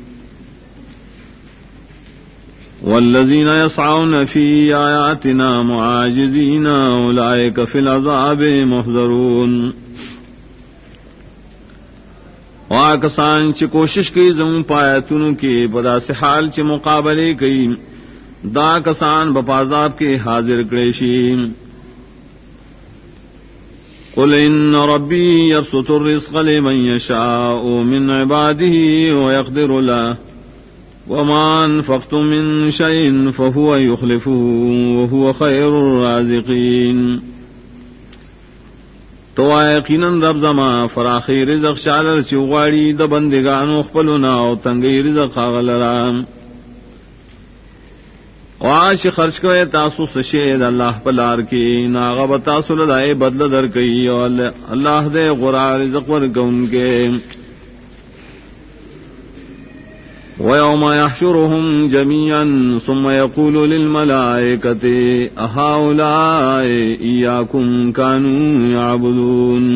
والذین یسعون فی آیاتنا معاجزین اولئک فی العذاب محضرون واکسان چی کوشش کی زمون پایتونو کی پدا سے حال چی مقابلے کی دا کسان بپازاب کے حاضر کریشی قل ان ربی یبسط الرزق لمن یشاء من عباده ویقدر له وما انفقتم من شيء فهو يخلفه وهو خير الرازقين تو یقیناً رب زما فراخی رزق شالر چوغاڑی د بندگانو خپلونا او تنگی رزق غلرا واش خرچ کوئے تاسو سشید اللہ پلار کی ناغب تاسو لدائے بدل در کئی اللہ دے غرا رزق ورکون کے وَيَوْمَ يَحْشُرُهُمْ جَمِيعًا ثُمَّ يَقُولُ لِلْمَلَائِكَةِ أَهَؤُلَاءِ إِيَّاكُمْ كَانُوا يَعْبُدُونَ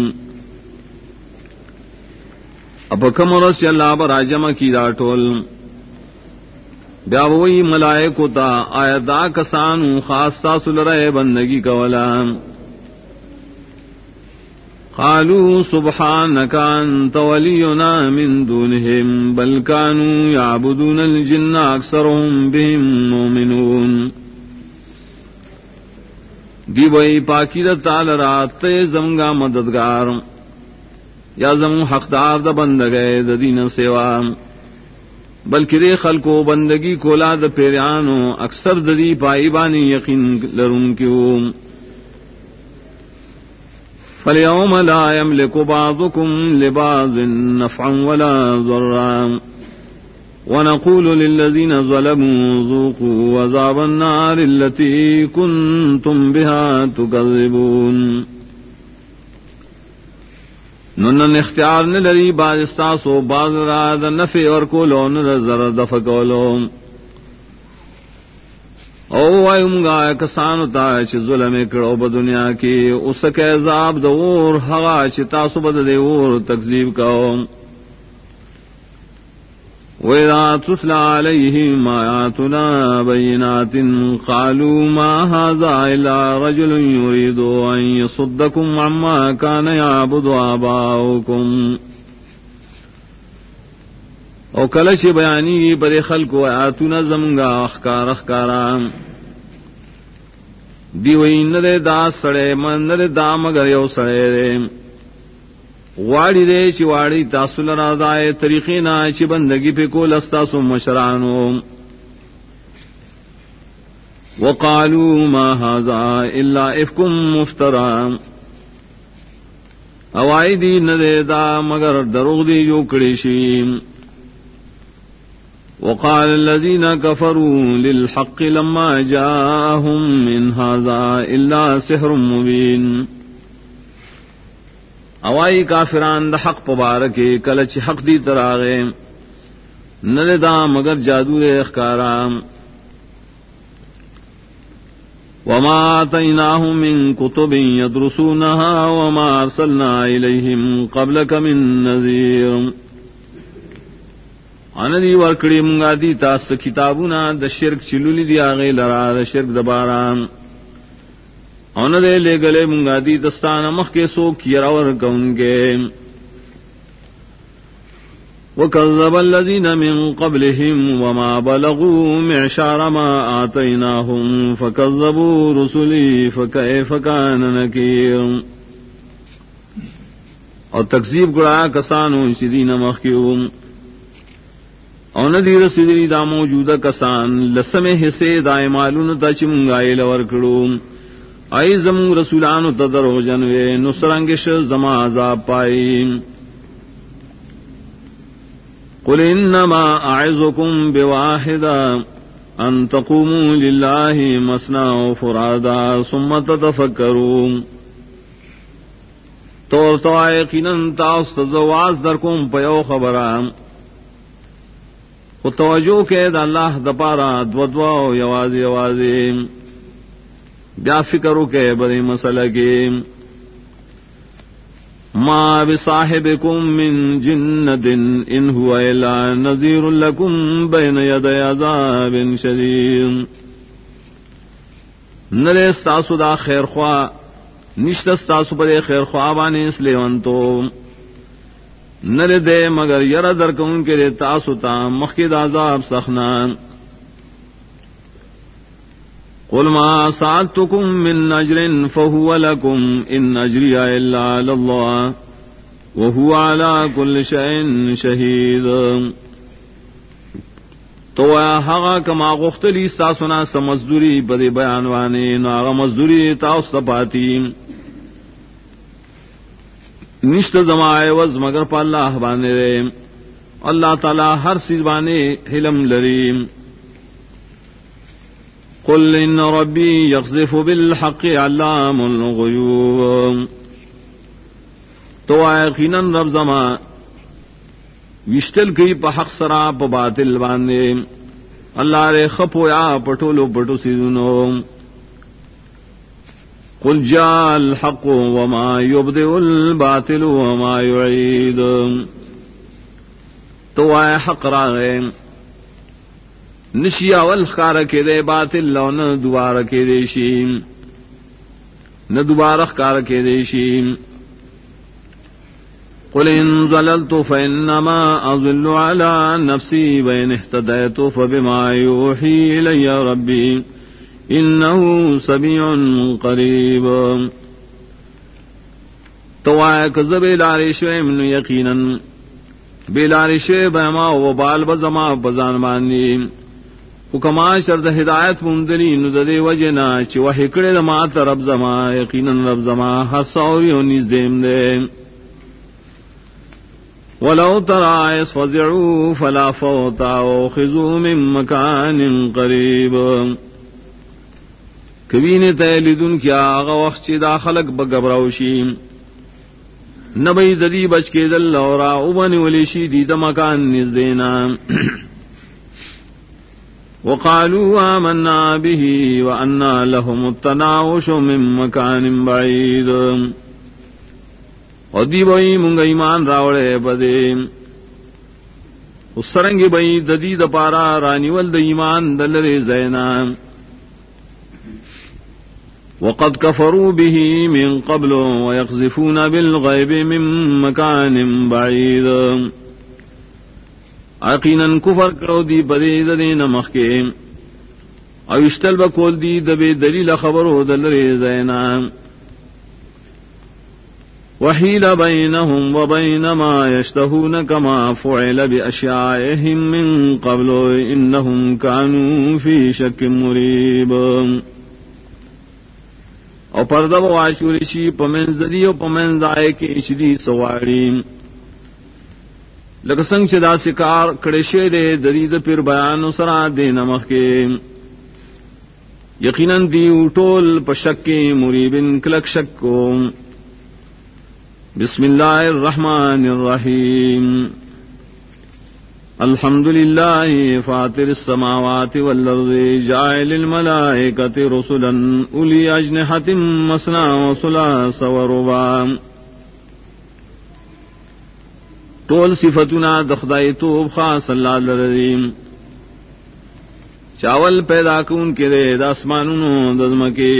اب کمرس اللہ براجمہ کی داٹول بیاوئی ملائکو تا آیدا کسانو خاص تاسو لرائے بندگی کولا قالوا سبحانك أنت ولينا من دونهم بل كانوا يعبدون الجن أكثرهم بهم مؤمنون. دی وئی پاکی دا تعالی رات زمگا مددگار یا زم حقدار دا بندگے دا دین سیوا بلکہ دے خلقو بندگی کولا دا پیرانو اکثر ددی پائی بانی یقین لرن کیوں. فَالْيَوْمَ لَا يَمْلِكُ بَعْضُكُمْ لِبَعْضٍ نَفْعًا وَلَا ضَرًّا وَنَقُولُ لِلَّذِينَ ظَلَمُوا ذُوقُوا عَذَابَ النَّارِ الَّتِي كُنتُمْ بِهَا تُكَذِّبُونَ. نن اختیار نہ لری بعض استاسو بعض را د نفع اور کولو نہ زر دفع کولو او وایوں گا کسانو تا چ ظلم کړو په دنیا کې اوس کې عذاب دور هغه چې تاسو بد دی اور تکذیب کاو. وَإِذَا تُتْلَى عَلَيْهِمْ آيَاتُنَا بَيِّنَاتٍ قَالُوا مَا هَذَا إِلَّا رَجُلٌ يُرِيدُ أَن يَصُدَّكُمْ عَمَّا كَانَ يَعْبُدُ آبَاؤُكُمْ. او کله چې بیانی پر خلکو آیاتونه زمونږه اخکارا دی وینره دا سړی منره دا مگر یو سړی واړی دې چې واړی تاسو لرا دای طریقې نه چې بندگی په کول استاسو مشرانو. وقالوا ما هذا الا افك مفترى. اوای دی نه دا مگر دروغ دی یو کړي شي. وقال الذين كفروا للحق لما جاءهم من هذا الا سحر مبين. اوائی کافران دا حق پبارکے کل چی حق دی تراغے نلدا مگر جادو دے اخکارام. وما آتیناہم من کتب یدرسونہا وما ارسلنا الیہم قبلک من نذیر. اندی ورکڑی منگا دی تاست کتابونا دا شرک چلولی دی آغی لرا دا شرک دبارام ان دے لے گلے منگا دی دستان مخ کے سو کیراور کون گے. وکذب الذین من قبلہم وما بلغوا معشار ما آتیناہم فکذبوا رسلی فکیف کان نکیر. اور تکذیب گڑا کسانو شدین مخ کیوں اون دی رسیدنی دا موجودہ کسان لسمے حصے دائے معلوم تا چی منگائے لور کڑو ای زمون رسولانو تدرو جنوے نسرنگش زما عذاب پائی. قل انما اعظکم بواحدا ان تقوموا للہ مثنی وفرادا ثم تتفکرون. تو یقیناً تاست زواز در کم پیو خبرام خود توجہ کے دا اللہ دپارا دو یوازی یوازی بیا فکرو کے بڑی مسئلہ کی. ما بصاحبکم من جنت ان هو الا نذیر لکم بین یدی عذاب شدید. نرے استاسو دا خیر خواہ نشت استاسو پر خیر خواہ بانی اس لیونتو نرے دے مگر یر درکون کے دے تاسو تا مخید عذاب سخنان. قل ما سألتكم من أجر فهو لكم إن أجري إلا على الله وهو على كل شيء شهيد. تو هغه کما غختلی تاسونا سمزدوری بده بیانوانی نو هغه مزدوری تاسو پاتی نشت زمائے وز مگر پا اللہ بانے رے. اللہ تعالی ہر چیز بانے علم لریم. قل ان ربی یقذف بالحق علام الغیوب. تو یقیناً رب زما وشتل کی پا حق سرا پا باطل باندے اللہ رے خپو یا پٹولو پٹو سیدنو. قل جاء الحق وما يبدئ الباطل وما يعيد. تو آئے حق راغے نشیا والخار کے دے باطل لو نہ دوبارہ کے دیشی نہ دوبارہ خار کے دیشی. قل ان ضللت فانما اضل على نفسي وان اهتديت فبما يوحي الي ربي انه سميع قريب. تو آئے کذب لارشوے من یقینا بلارشوے بما و بال بزما بزان مانی حکما شرط ہدایت مندری نددے وجنا چ وحی کڑے ما رب زما یقینا رب زما حسوری ونیز دیم دے. ولو ترى إذ فزعوا فلا فوت وأخذوا من مكان قريب. کبین تیلدن کیا آغا وقت چی دا خلق بگبراوشی نبی ددی بچ کے دل لورا اوبن ولیشی دی دا مکان نز دینا. وقالوا آمنا به وأنا لهم التناوش من مكان بعيد. اور دی بئی منگا ایمان راوڑے بدے اس سرنگی بئی ددی د پارا رانی ول د ایمان دلرے زینا. وقد كفروا به من قبل ويقذفون بالغيب من مكان بعيد. یقینا کفر کرو دی بدے دین مخکے او اشتل بکول دی دبے دلیل خبرو دلرے زینا. وحيل بينهم وبين ما يشتهون كما فعل بأشياعهم من قبل إنهم كانوا في شك مريب. او پردہ واشورشی پمنز دی او پمنز آئے کے اشدی سواری لکسنگ چدا سکار کڑشے دے درید پھر بیان سرا دے نمخ کے یقیناً دی اٹول پشک مریبن کلک شک کو. بسم اللہ الرحمن الرحیم. الحمد للہ فاطر السماوات والارض جاعل الملائکۃ رسلا اولی اجنحۃ مثنی وثلاث ورباع. طول صفتنا دخدائی توب خاص اللہ لرزیم چاول پیدا کون کے دے داسمانونو دزمکے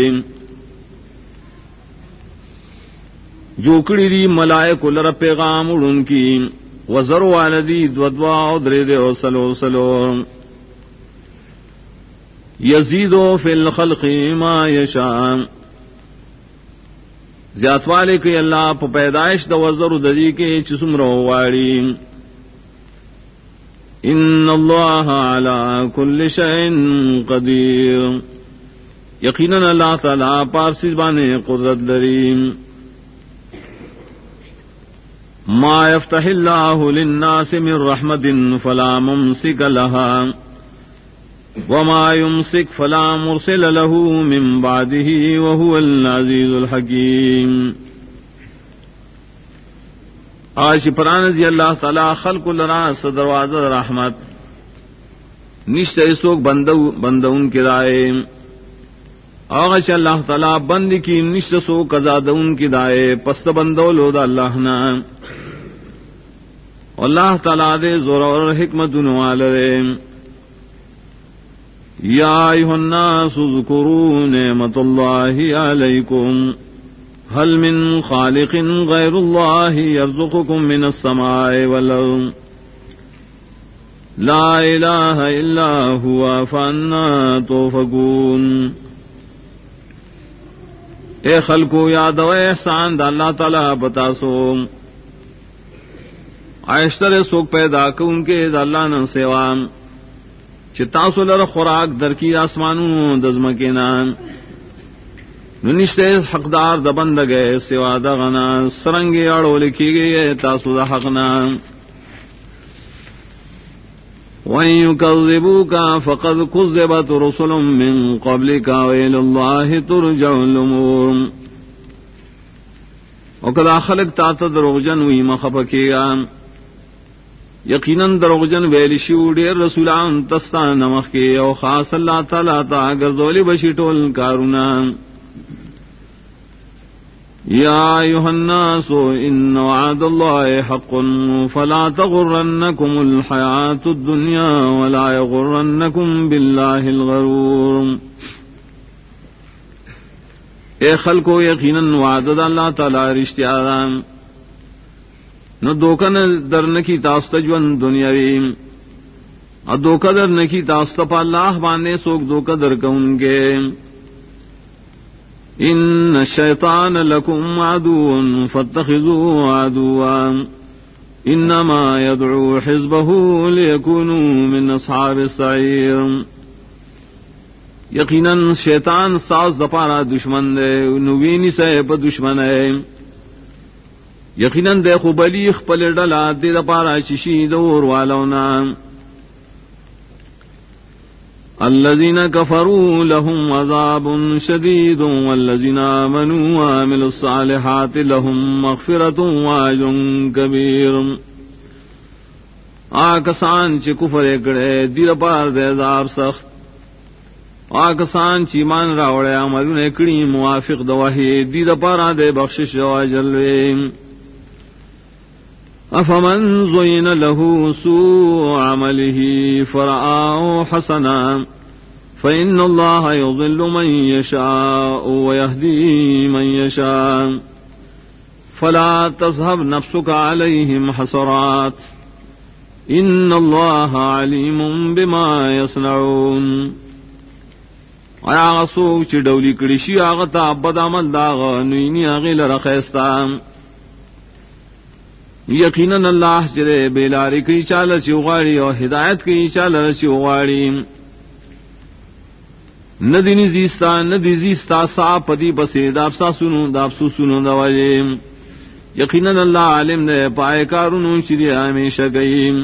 جوکڑی دی ملائک لر پیغام اڑن کی وزر والدی دودوا ادرے دے او سلو سلو یزیدو فی الخلق ما یشاء. زیات والے کہ اللہ پا پیدائش دا وزر ددی کے چسم رو واڑی. ان اللہ علی کل شیء قدیر. یقیناً اللہ تعالی پارسی بانے قدرت لریم. ما يفتح الله للناس من رحمة فلا ممسك لها وما يمسك فلا مرسل له من بعده وهو العزيز الحكيم. آج پرانزی اللہ تعالی خلق لرا دروازہ رحمت نشتے سوک بندون کی دائے آغاش اللہ تعالی بند کی نشت سوک ازادون کی دائے پست بندولو دا اللہ نا. اللہ تعالیٰ دے زور اور حکمت نوالے. یا ایھا الناس اذکروا نعمت اللہ علیکم هل من خالق غیر اللہ یرزقکم من السماء والارض لا الہ الا ہوا فانا توفقون. اے خلقو یاد و احسان دا اللہ تعالیٰ بتاسو عائشتر سوک پیدا کہ ان کے اللہ نہ سیوان چتاسو لر خوراک درکی آسمانوں دزمکے نام ننشتے حقدار دبند گئے سوا دغنا سرنگے اڑو لکھی گئے تاسو دا حق نام. وَإِن يُكَذِّبُوكَ فَقَدْ كُذِّبَتْ رُسُلٌ مِّن قَبْلِكَ وَإِلَى اللَّهِ تُرْجَعُ الْأُمُورُ. وَقَدْ خَلَقْ تَعْتَ دَرُغْجَنْ وَإِمَا خَفَكِيًا یقیناً دروغجن ویلشی ډیر رسولان تستان نمخ کے او خاص اللہ تعالی تا گرزولی بشی ټول کارونا. یا ایھا الناس ان وعد اللہ حق فلا تغرنکم الحیاۃ الدنیا ولا یغرنکم باللہ الغرور. اے خلقو یقیناً وعد اللہ تعالی رشتہ دان نو دوکن در نکی تاست جون دنیاوی دوکا در نکی تاست پا اللہ بانے سوک دوکا در کون کے ان الشیطان لکم عدو فاتخذوه عدوا انما يدعو حزبه ليكونوا من اصحاب السعیر. یقیناً شیطان ساز دپارا دشمن دے نوینی سے پا دشمن ہے. یقیناً دے خوبلی خپل ڈلا دے دپارا چشی دور والونا. الذين كفروا لهم عذاب شديد والذين آمنوا وعملوا الصالحات لهم مغفرة وأجر كبير. آکسان چی کفر اکڑے دیر پار دے عذاب سخت. آکسان چی مان راوڑے عملون اکڑی موافق دواہی دیر پارا دے بخشش و اجر. افمن زین له سوء عمله فرآه حسنا فإن الله يضل من يشاء ويهدي من يشاء فلا تذهب نفسك عليهم حسرات إن الله عليم بما يصنعون. آیا سوک چی ڈولی کڑشی آغتا بد عمل داغ نوینی آغیل رخیستان. یقیناً اللہ چرے بیلاری کی چال چی اغاڑی اور ہدایت کی چال چی اغاڑی. ندی زیستا ندی زیستا سا پتی پسی دابسا سنو دابسو سنو دواجی. یقیناً اللہ عالم دے پائے کارونو چی ہمیشہ گئی.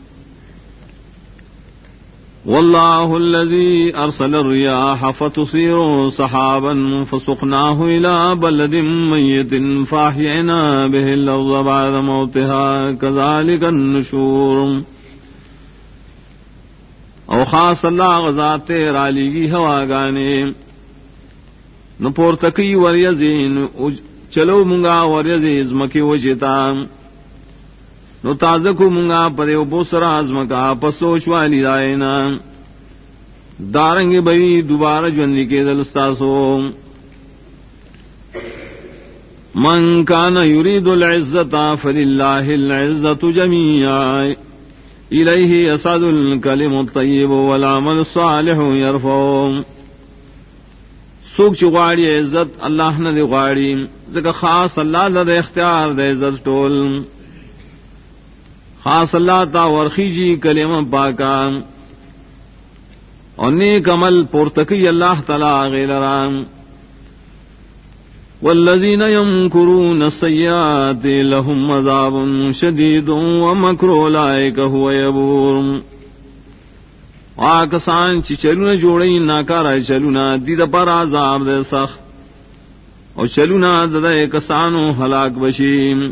واللہ الذی ارسل الریاح فتصیر سحابا فسقناہ الى بلد میت فاحینا به الارض بعد موتها کذالک النشور. او خاص اللہ غزات رالیگی ہوا گانے نو پورتکی وریزین چلو منگا وریزی ازمکی وجتا نو تازکو منگا پدے بوسر ازمکا پسوچ والی دائنا دارنگ بئی دوبارہ جوندی کے دلستاسو. من کان یرید العزت فللہ العزت جمیعا الیہ یصعد الکلم الطیب والعمل الصالح یرفعو. سوک چغاڑی عزت اللہ نہ دے غاڑی ذکر خاص اللہ لدے اختیار دے عزت ٹول. خاص اللہ تا ورخی جی کلمہ پاکا اور نیک عمل پورتکی اللہ تعالی غیلرام. والذین یمکرون السیئات لهم عذاب شدید ومکر اولئک هو یبور. آکسان چی چلونا جوڑی ناکارا چلونا دید پر عذاب دے سخت اور چلونا ددے کسانو ہلاک بشیم.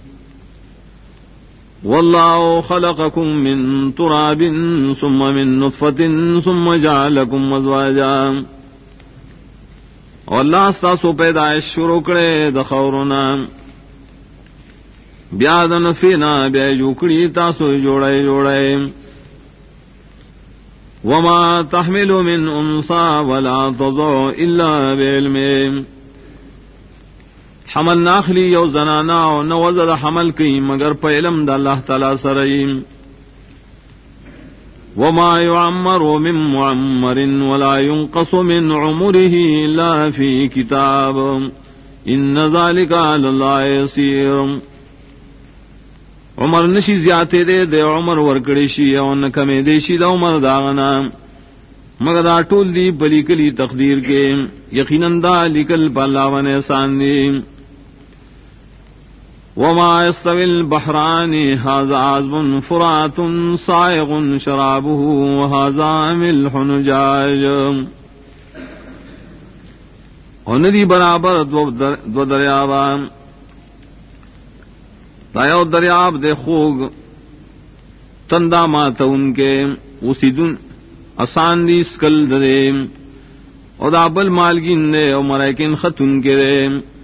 واللہ خلقکم من تراب ثم من نطفت ثم جعلکم ازواجا. اور اللہ ستاسو پیدائش شروع کرے دخورنا بیا دنفینا بیا جوکڑی تاسو جوڑے جوڑے. وما تحمل من انثى ولا تضع الا بعلمه. حمل ناخلی یو زنانا و نوزد حمل کی مگر پا علم دا اللہ تعالی سرئی. وما يعمر من معمر ولا ينقص من عمره الا في كتاب ان ذلك على الله يسير. عمر نشی زیادے دے عمر ورکڑی شی او نکمے دے شی دا عمر داغنا مگر دا ٹول دی بلی کلی تقدیر کے. یقیناً دا لکل پالاون احسان دی. وما يستوي البحران هذا عذب فرات صائغ شرابه وهذا ملح نجاج. اور ندی برابر دو دریاب دایو دریاب دے خوگ تندا مات ان کے اسی دن آسان دی سکل دے اور دابل مالگین دے اور مریکن خطن کے دے.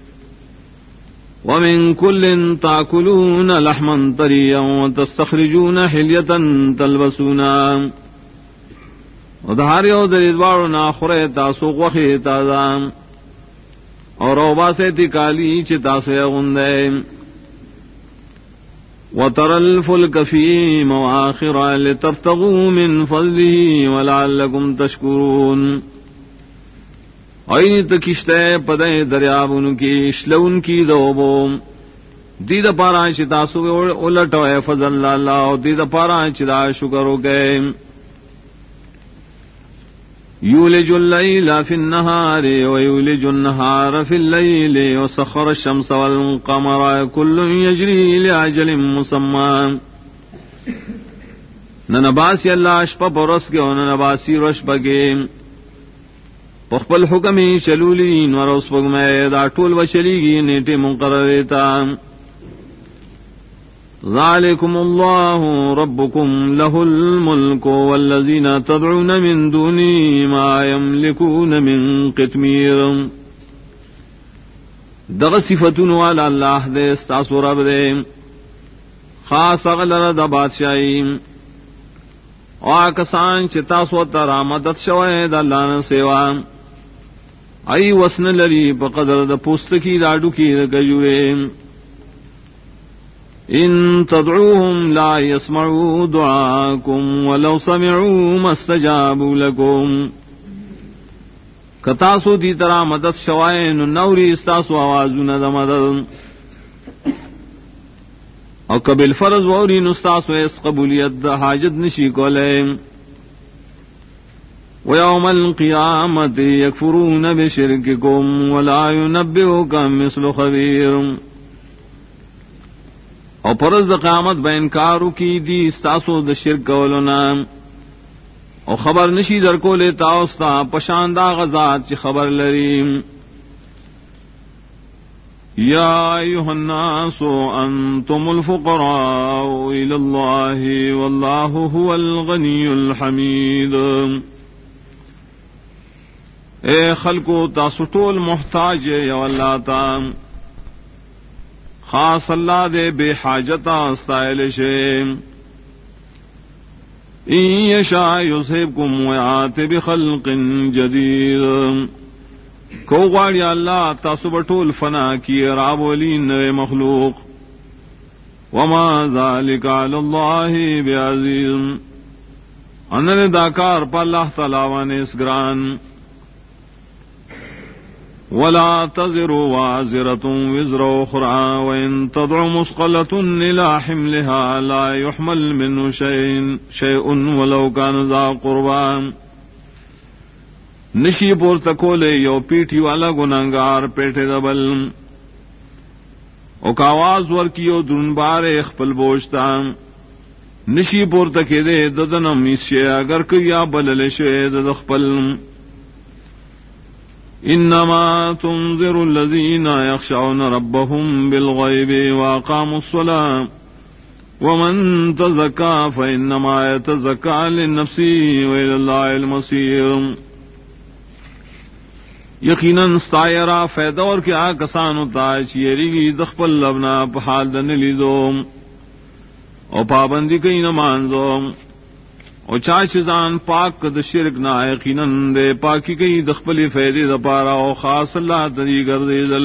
ومن كل تاكلون لحما طريا وتستخرجون حلية تلبسونها. ودھاری او دریدوارو ناخورے تاسو غوخی تازام اور اوبا سے تکالی چی تاسو یغندے. وَتَرَى الْفُلْكَ فِيهِ مَوَاخِرَ لِتَبْتَغُوا مِنْ فَضْلِهِ وَلَعَلَّكُمْ تَشْكُرُونَ اَيْنِ تَكِشْتَے پَدَے دریابن کی شلون کی دوبو دید پارا چتا سو الٹوئے فضل اللہ دید پارا چدا شکر گئے یولج اللیل فی النہار ویولج النہار فی اللیل وسخر الشمس والقمر کل یجری لعجل مسمى ننباسی اللہ شپا پرس کے ننباسی رش بگے پخپل حکمی چلولین ورس بگمے دا ٹول وچلی گی نیٹے مقرریتا ذالکم اللہ ربکم لہ الملک والذین تدعون من دونی ما یملکون من قطمیر دغ صفتون والا اللہ دے استاسو رب دے خاص اغلر دا بادشاہی آکسان چتاسو ترا مدد شوئے دا اللہ نسیوا ای وسن لری بقدر دا پوستکی داڑو کی دا گجوے ان تدعوهم لا يسمعوا دعاءكم ولو سمعوا ما استجابوا لكم کتاسو دی طرح مدد شوائن نوری استاسو آوازون دا مدد او قبل فرض ووری نستاسو اس قبولیت دا حاجت نشی کولے ويوم القيامة يكفرون بشرككم ولا ينبئك مثل خبير او پرز دا قیامت با انکارو کی دی استاسو دا شرک ولنا او خبر نشی در کو لیتا استا پشاندہ غزات چی خبر لریم یا ایوہ الناس انتم الفقراء الاللہ واللہ هو الغنی الحمید اے خلقو تاسو ټول محتاج یا اللہ تام خاص اللہ دے بے حاجتا استائل شیم ان یشاء یصحبکم ویات بخلق جدید کو غاڑی اللہ تاسو بطول فنا کی رابولین نوے مخلوق وما ذالک علی اللہ بعزیز انن داکار پا اللہ تعالی اس گران ولا تزر وازرة وزر أخرى وإن تدع مثقلة إلى حملها لا يحمل منه شيء ولو كان ذا قربى نشی پور تکولے یو پیٹھی والا گناہگار پیٹے دبل او کاواز ورکیو درن بارے خپل بوجتا نشی پور تکے دے ددنم اسے اگر کیا بلل شے دد خپل انما تنذر الذين يخشون ربهم بالغيب واقاموا الصلاة ومن تزكى فانما يتزكى لنفسه والى الله المصير یقیناً استایرا فیدا اور کیا کسانو تا چیریگی دخپل لبنا پحال دن لیدو او پابندی کئی نمانزو او چاچزان پاک د شرک نا یقیناً دے پاکی کئی دخپلی فیدی دپارا او خاص اللہ تدی گردی دل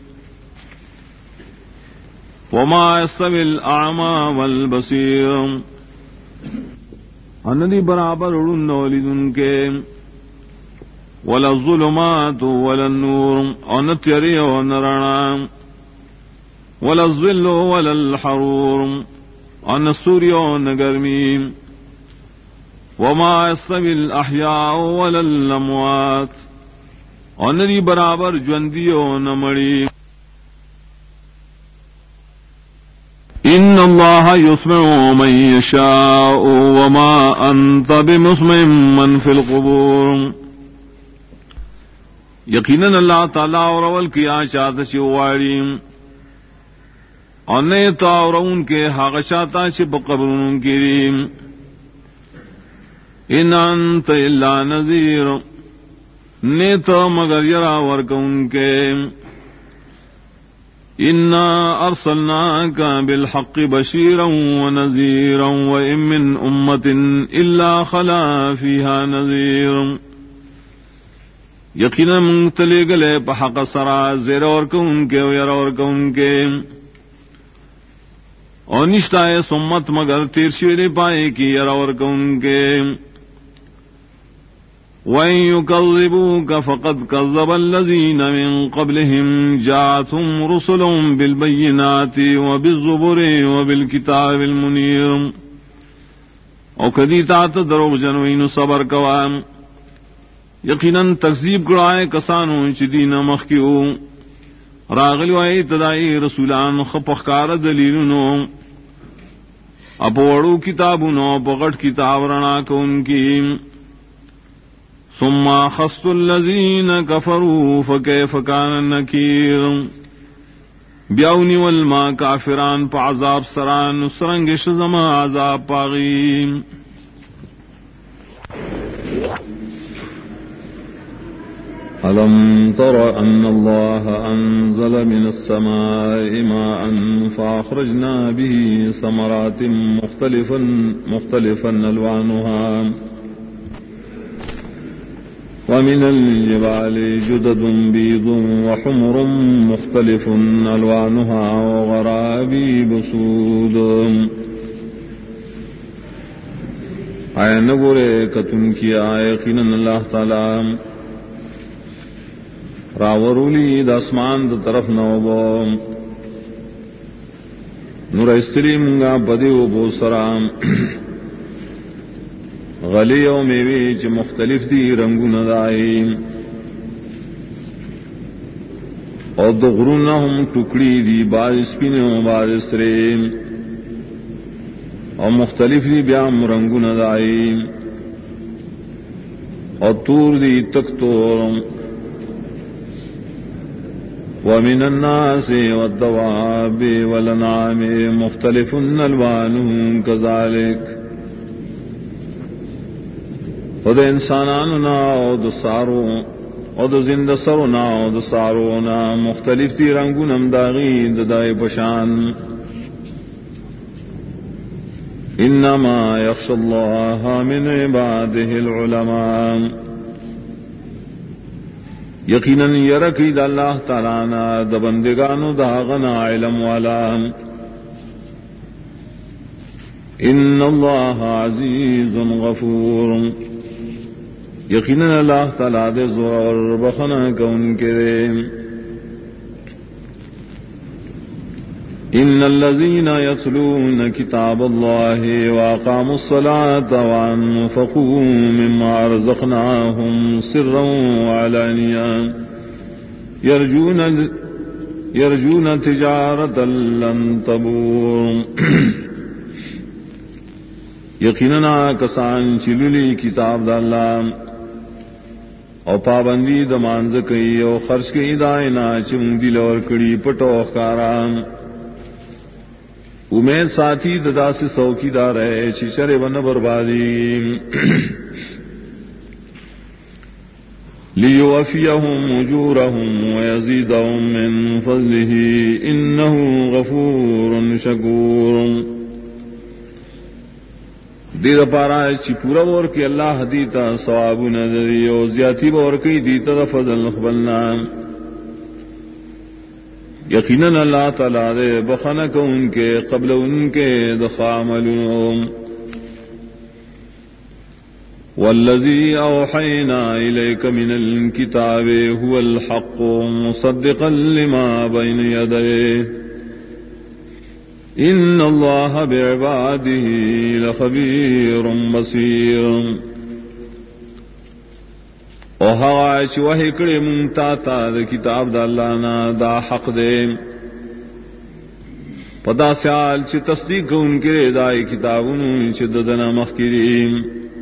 وما يستوي الاعمى والبصير اندی برابر اڑن ولیدن کے ولا الظلمات ولا النور او نتیری او نرانا ولا الظل ولا الحرور او نسوری او نگرمی وما يستوي الاحياء ولا الاموات او ندی برابر جوندی او نمڑی ان اللہ يسمع من يشاء وما انت بمسمع من في القبور یقیناً اللہ تعالیٰ اور اول کی آشات شواری اور نیتا اور ان کے حاغشاتا شب قبرون کریم ان انت الا نذیر نیتا مگر یرا ورکن کے انا ارسلناک بالحق بشیرا ونذیرا وان من امت الا خلا فیہا نذیر یقینا منتلے گلے بحق سرا زیر اور کون کے ویر اور کون کے اور نشتا ہے سمت مگر تیر شویرے پائے کی ارور کن کے وَإِن يُكَذِّبُوكَ فَقَدْ كَذَّبَ الَّذِينَ مِن قَبْلِهِمْ جَاءَتْهُمْ رُسُلُهُم بِالْبَيِّنَاتِ وَبِالزُّبُرِ وَبِالْكِتَابِ الْمُنِيرِ او کدی تات دروغ جنوین صبر کوام یقیناً تکذیب کڑائے کسانو چدین مخکیو راغلی وائی تدائی رسولان خپخکار دلیلنو اپوڑو کتابنو پغٹ کتاب رنا کون کی ثم خست الذین کفروا فکیف کان نکیر بیاونی والما کافران پا عذاب سران سرنگش زما عذاب پاغیم ألم تر أن الله أنزل من السماء ماء فأخرجنا به ثمرات مختلفا ألوانها ومن الجبال جدد بيض وحمر مختلف ألوانها وغرابيب سود آئے نگورے کتن کی آئے قینن اللہ تعالی راورولی د اسمان د طرف نوبو نور استری منگا بدیو بو سرام غلی او میوی چ مختلف دی رنگو ندائی او د غرونه هم ټوکړي دی باز سپینه او باز سره او مختلف دی بیا رنگو ندائی او تور دی تک تور ومن الناس والدواب والانعام مختلف الوانهم كذلك ود انساناننا او د سارو او د زند سرونا او د سارونا مختلف تی رنگونم داغی ددای پشان انما يخشى الله من عباده العلماء یقیناً یرکی دا اللہ تعالیٰ دا بندگانو دا غنا علم والا ان اللہ عزیز غفور یقیناً اللہ تعالیٰ دے زور بخنا کون کے دے ان الذین یتلون کتاب اللہ واقاموا الصلاة وانفقوا مما رزقناهم سرا وعلانیا یرجون تجارتا لن تبور یقیناً کسان چلولی کتاب دا اللہ او پابندی دمانز کئی او خرچ کئی دائنا چم دل اور کڑی پٹوخ کارام امید ساتھی ددا سے سوکی دار ہے شیشر ون بربادی لیوفیہم اجورہم ویزیدہم من فضلہ انہ غفور شکور دیر پارا چی پورا بور کی اللہ دیتا ثواب نظری او زیادی بور کی دیتا دا فضل نخبلنا یقیناً اللہ تعالیٰ دے بخنک ان کے قبل ان کے دخاملون والذی اوحینا الیک من الکتاب هو الحق مصدقا لما بین یدیہ ان اللہ بعبادہ لخبیر بصیر او ہوا چ وحی کڑے منتا تا د کتاب د اللہ نا دا حق دے پدا سیال چ تصدیق ان کے دای کتابونو چ ددنا مخکریم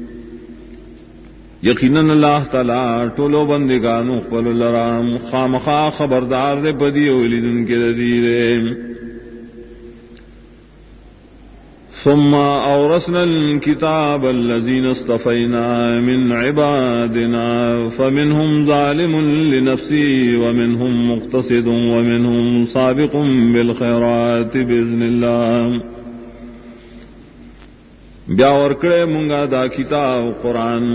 یقیناً اللہ تعالی ٹولو بندگانو خپل لرام خامخا خبردار دے بدی اولیدن کے دے ثم أورثنا الكتاب الذين اصطفينا من عبادنا فمنهم ظالم لنفسه ومنهم مقتصد ومنهم سابق بالخيرات بإذن الله بیا ورکڑے منگا دا کتاب قرآن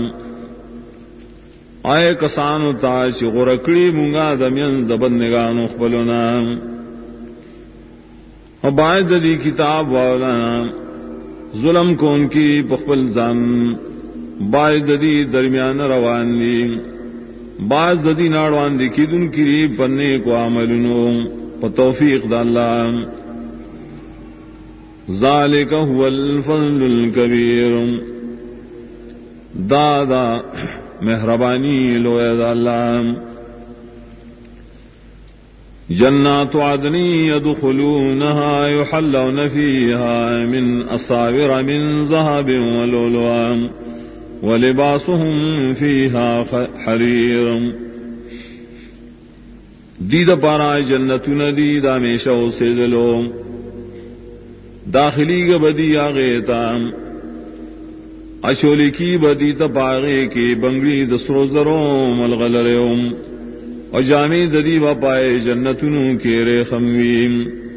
آئے کسانو تاش غرکڑی منگا دمین دبندگانو خبلنا اور باعث دی کتاب والا ظلم کو ان کی پخپل زن باعث دی درمیان روان دی باعث دی ناڑوان دی کی دن کی پنے کو عملنو توفیق دا اللہ ذالک هو الفضل الکبیر دادا مہربانی لویا دا اللہ جنات عدن يدخلونها يحلون فيها من أساور من ذهب ولؤلؤا ولباسهم فيها حرير دید پارا جنتون دید ہمیشہ سے دلو داخلی کا بدی آغیتا اچولی کی بدی تپاغے کی بنگلی دسرو زروں ملغلروں اور جامع ددی و پائے جنتنوں کے ریخمویم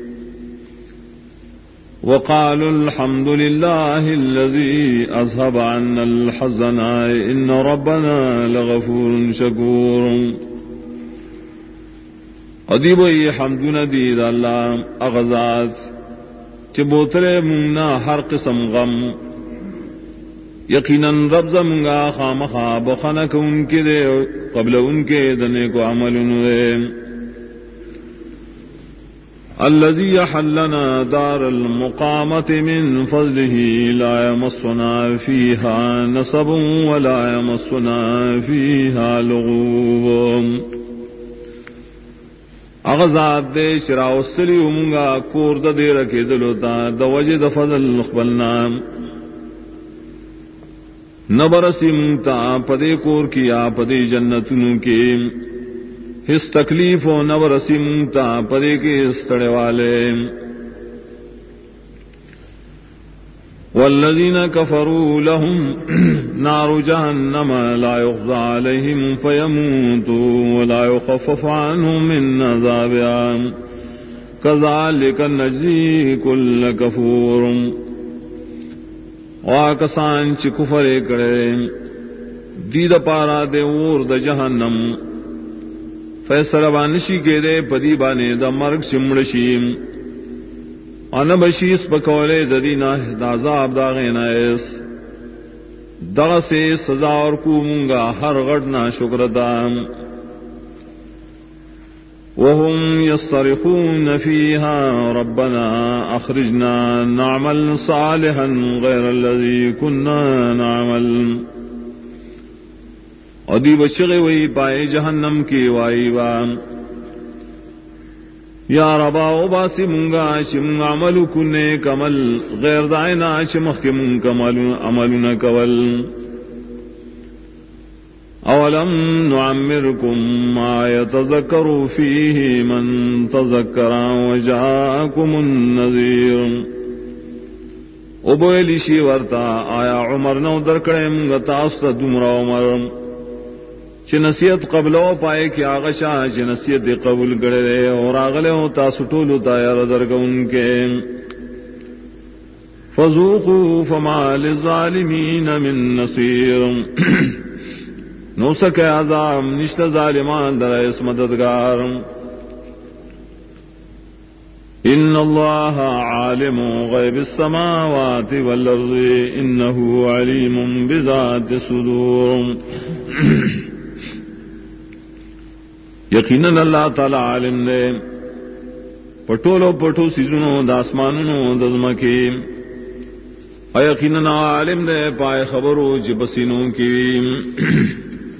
وقالوا الحمد لله الذي أذهب عنا الحزن إن ربنا لغفور شكور ادیب یہ حمد ندید اللہ اغزاد چبوترے منگنا ہر قسم غم یقیناً رب زمگا خامخا بخنک ان کے دے قبل ان کے دنے کو عمل انوے الذي حلنا دار المقامة من فضله لا يمسنا فيها نصب ولا يمسنا فيها لغوب اغزاد دے شراوستلی امگا کور دا دے رکے دلوتا دا وجد فضل خبلنا نبرسی منتا پدے کور کیا پدے جنتنوں کے اس تکلیف و نبرسی منتا پدے کے استڑے والے والذین کفروا لهم نار جہنم لا يقضى عليهم فيموتوا ولا يخفف عنهم من عذابها كذلك نجزي كل كفور واکسان چ کفر کرے دید پارا دے اور د جہنم فیصلہ بانشی کے دے پدی بانے دا مرگ سمڑشیم انا بشیس پکولے ددینا دازاب داغینا ایس دغ سے سزا اور کو منگا ہر غڑنا شکردام وهم يصرخون فيها ربنا أخرجنا نعمل صالحا غير الذي كنا نعمل ادی بشغی وی پائے جہنم کی وائی وام یا ربا او باسی منگا چم عمل کنے کمل غیر دائنا چمخ من کمل عملنا کول اولم نعمركم ما يتذكر فيه من تذكر وجاءكم النذير ابویلی شی ورتا آیا عمر نو درکڑے منگا تاستا دمرا عمر چھ نصیحت قبلو پائے کہ آغشا چھ نصیحت قبول گڑے اور آغلے ہو تاسو ٹولو تایر درگا ان کے فذوقوا فما للظالمین من نصیر نو سکے عذاب نشت ظالمان در اس مددگار ان اللہ عالم غیب السماوات والارض انه علیم بذات الصدور یقیناً اللہ تعالی عالم دے پٹولو پٹو سیزنو داسمانونو دزمکی یقیناً عالم دے پائے خبرو جبسینوں کی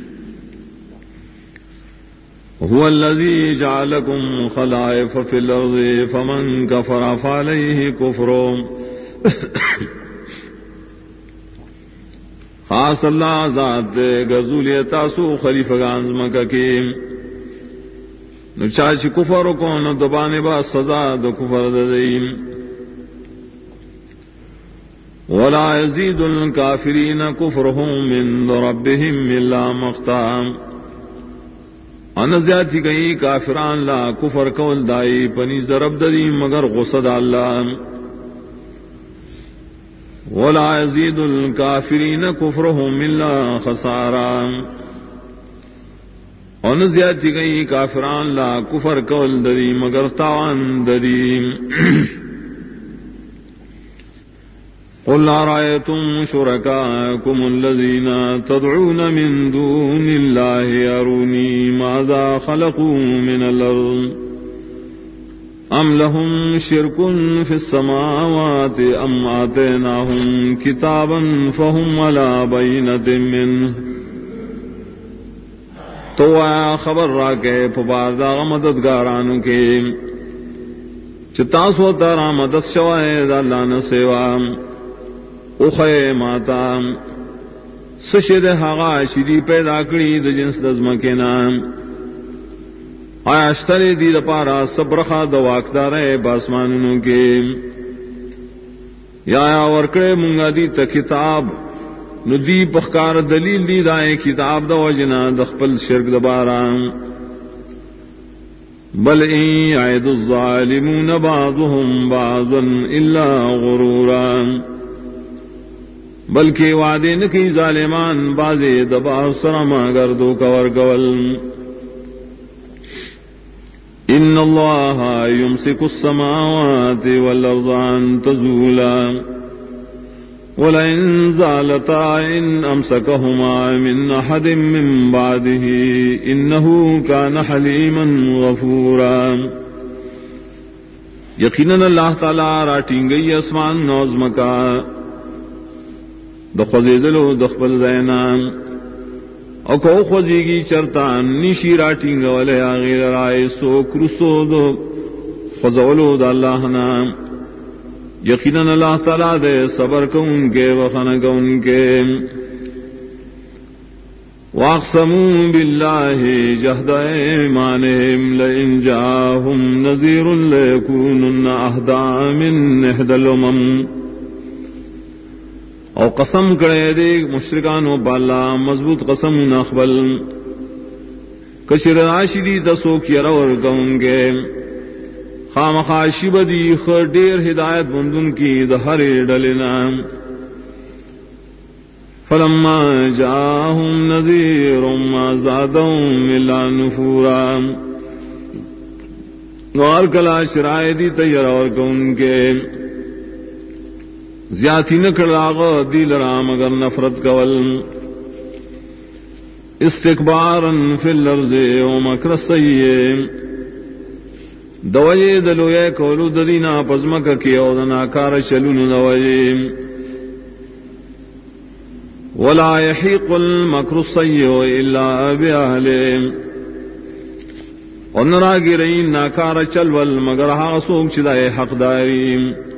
هو الذي جعلكم خلائف في الأرض فمن كفر فعليه كفره خاص اللہ ذات گزولی تاسو خلیفگان مکہ کی نچاچ کفر کو نہ دبانے با سزا دو کفر دیم ولا يزيد الكافرين كفرهم من ربهم إلا مقتا ان زیادتی گئی کافران لا کفر کول دائی پنی ضرب دری مگر غصد اللہ ولا يزيد الكافرين كفرهم الا خسارا ان زیادتی گئی کافران لا کفر کول دری مگر تاوان دری قل أرأيتم شركاءكم الذين تدعون من دون الله أروني ماذا خلقوا من الأرض أم لهم شرك في السماوات أم آتيناهم كتابا فهم على بينة منه تو خبر را کے پبار دا مددگارانو کے چتاسو تارا مدد شوائے دا اللہ نہ سیوا اخے ماتا سشد حقا شدی پیدا کری دا جنس دزمکے نام آیا اشتری دی دا پارا سبرخا دا واقدار باسمانونو کے یا ورکڑے منگا دی تا کتاب ندی پخکار دلیل دی دائے کتاب دا وجنا دخپل شرک دبارا بل ان یعد الظالمون بعضهم بعضا الا غرورا بلکہ وعدے نکی ظالمان بازے دبا سرما گردو کور گول ان اللہ یمسک السماوات والارض ان تزولا وَلَئِن زَالَتَا إِنْ أَمْسَكَهُمَا مِنْ أَحَدٍ مِّن بَعْدِهِ إِنَّهُ كَانَ حَلِيمًا غَفُورًا یقیناً اللہ تعالی راٹیں گئی اسمان نوزم کا دخوزیدلو دخبل زینان او کو خوزیگی چرتان نیشی راٹیں گولے آغیر رائے سو کرسو دو خوزولو دا اللہ نام یقیناً اللہ تعالیٰ دے صبر کو ان کے وخن کو ان کے واقسموا باللہ جہد ایمانہم لئن جاہم نذیر لیکونن اہدا من احد الامم او قسم کرے دے مشرکانو بالا مضبوط قسم نخبل کشر راشدی دسو کی رور کو ان کے خامخاشی بدی خر دیر ہدایت بندن کی دہر ڈلنا فلما جاءهم نذیر ما زادهم الا نفورا نوار کلا شرائع دی تیر اور کون کے زیادتی نکڑاغ دیل رام اگر نفرت کول استکبارا فی الارض و مکر السیئ دوجے دلوئے کولو ددینا پزمک کی او دناکار چلون دوجے ولا يحيق المكر السيء الا باهله اور نرا گرین ناکار چلول مگر ہا سوک چدائے حقداری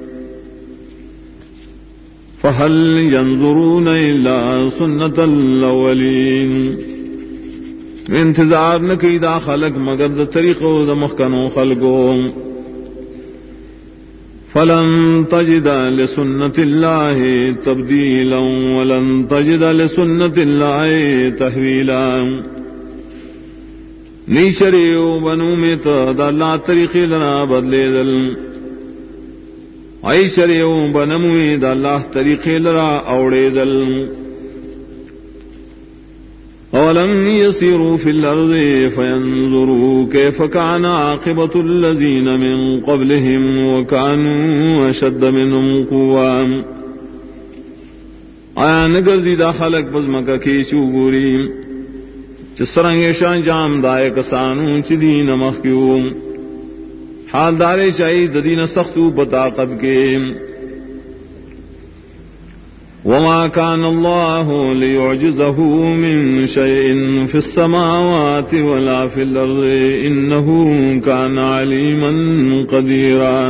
فهل ينظرون الا سنة الاولين انتظار نکی دا خلق مگر دا طریقو دا مخکنو خلقو فلن تجد لسنت اللہ تبدیلا ولن تجد لسنت اللہ تحویلا نیشریو بنو میتا دا اللہ طریقی لنا بدلے دل ای شریو بنموی دا اللہ طریقی لنا اوڑے دل اولم يسيروا في الارض فينظروا كيف كان عاقبة الذين من قبلهم وكانوا اشد منهم قوة آیا نگرزی دا خلق بزمکا کی چوگوری چسرنگ شان جام دائے کسانو چی دین مخیو حال دارے چاہی دین سختو بطاقت کے وما كان الله ليعجزه من شيء في السماوات ولا في الأرض إنه كان عليما قديرا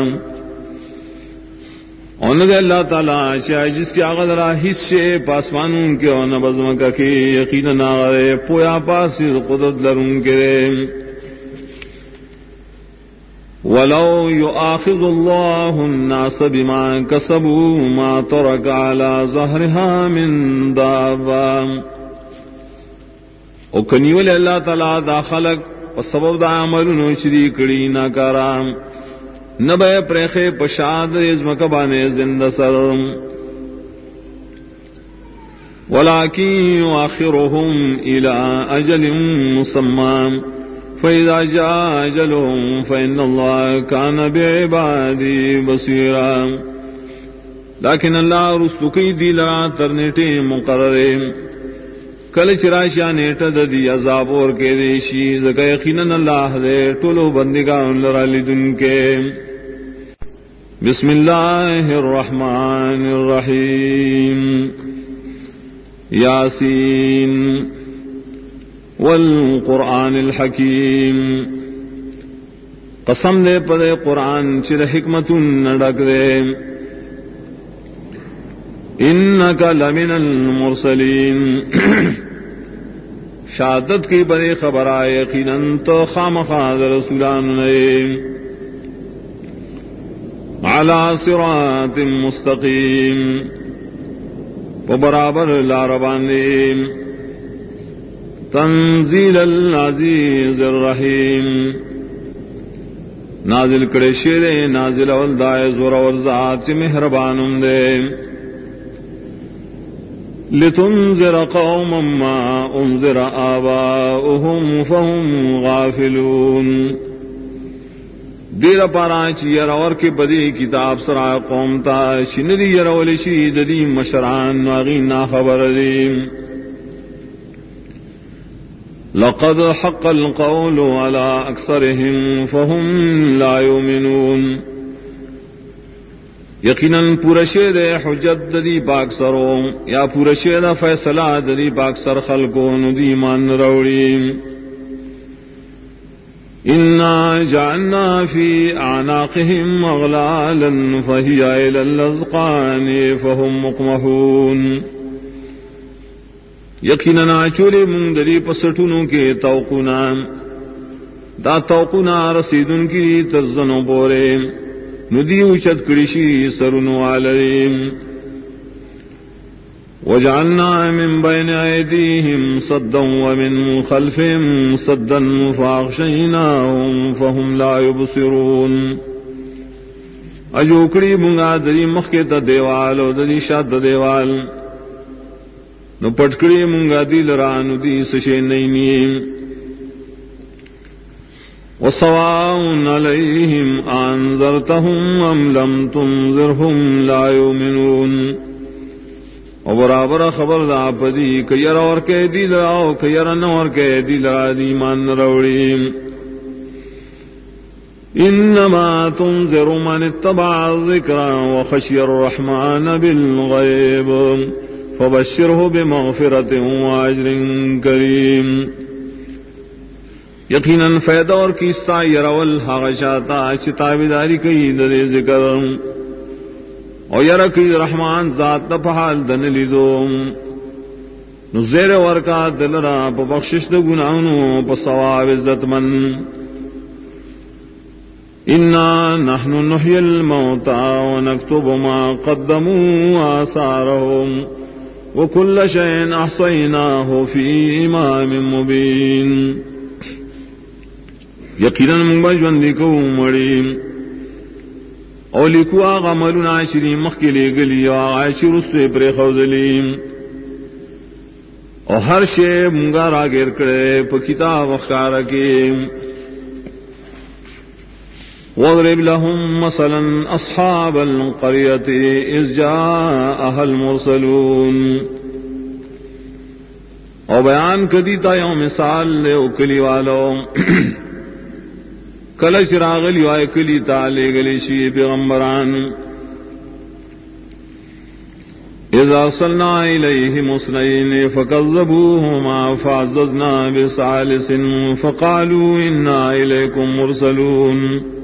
اونگے اللہ تعالی شاہ جس کی آغذرا حصے پاسمانوں کے اور بزمکہ کی یقیناً آغرے پویا پاسی قدرت لرون کے ولو يؤاخذ الله الناس بما كسبوا ما ترك على ظهرها من دابة او کنیول اللہ تعالی دا خلق سبب دا عملونو شری کڑی ناکارام نبے پریخے پشاد ازمکبانے زند سر ولكن يؤخرهم إلى أجل مسمى فإذا جاء أجلهم فإن الله كان بعباده بصيرا لیکن اللہ رستقی دی لرا ترنیٹے مقررے کل چراشا نیٹ دی عذاب اور کے دیشی زکا یقیناً اللہ دے ٹولو بندگان لرا لدن کے. بسم اللہ الرحمن الرحیم. یاسین والقرآن الحکیم. قسم دے پدے قرآن چر حکمت نڈک دے. انکا لمن المرسلین. شہادت کی بڑے خبر آئے یقیناً تو خامخواہ رسولان نے علی صراط مستقیم و برابر لارباندے. تنزیل العزیز الرحیم. نازل کرے شیر نازل والدائے زور ورزات چی مہربانم دے. لتنذر قوما ما انذر آباؤهم فهم غافلون. دیر پارانچ یرور کے بدی کتاب سرا قوم تا شندی یرول شید دی مشران واغین خبر دی. لقد حق القول على اکثرهم فهم لا يؤمنون. یقیناً پورشے دے حجت دی پاک سروں یا پورشے دا فیصلہ دی پاک سر خلقوں ندی مان روڑی. انا جعلنا فی اعناقهم اغلالا فہی الى الاذقان فهم مقمحون. یقیناً چولے منگ دری پسٹنوں کے توقنا دا توقنا رسیدن کی ترزنوں بورے ندی اچت کرشی سرنو علیم. وجعلنا من بین ایدیہم صدا ومن خلفہم صدا فاغشیناہم فہم لا یبصرون. اجوکڑی منگا دری مخیتا دیوال و دری شاد دیوال نو پٹکڑی منگا دی لران دی سشے نینیم. وسواء علیہم انذرتہم ام لم تنذرہم لا یؤمنون. اور برابر خبر دا پدی کیر اور کے دی لراؤ کیر نور کے دی لرا دی مان روڑی. انما تنذر من اتبع الذکر وخشی الرحمن بالغیب فبشرہ بمغفرۃ واجر کریم. یقیناً فیض اور کیستا یرول حاغشاتا چتابداری کئی در ذکر اور یرکی رحمان ذات پحال دن لیدو. نزیر ورکا دلرا پا بخشش دا گناہنو پا ثواب عزت من. انا نحن نحی الموتا ونکتب ما قدموا آثارهم وکل شئین احصیناہ فی امام مبین. یقیناً منگا جوندی کو مڑی اور لکھو آغا ملونا عشری مخ کے لے گلی آغا عشر اس سے پر خوزلیم اور ہر شے منگا را گر کرے پا کتاب اخکارا کے. وَاضْرِبْ لَهُمْ مَثَلًا أَصْحَابَ الْقَرْيَةِ إِذْ جَاءَهَا الْمُرْسَلُونَ. اور بیان کدیتا یوم مثال لے اکلی والو کلچ راغلی وائے کلی تالے گلی شی پیغمبران. اذا ارسلنا الیہم اثنین فکذبوہما فعززنا بثالث فقالوا انا الیکم مرسلون.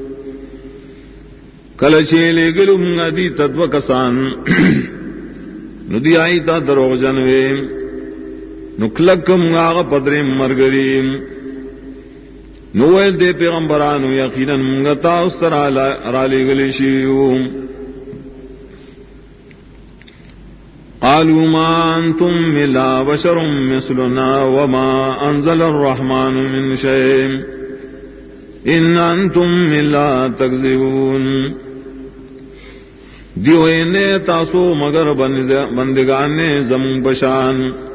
کلچے لے گلو منگا دی تدو کسان ندی آئی تا دروغ جنوے نکلک منگا غا پدر مرگریم. نویل دے پیغمبرانو یقیناً منگتا اس طرح رالی گلی شیو. قالوا ما انتم الا بشر مثلنا وما انزل الرحمن من شيء ان انتم الا تكذبون. دیوئے تاسو مگر بندگان زمون پشان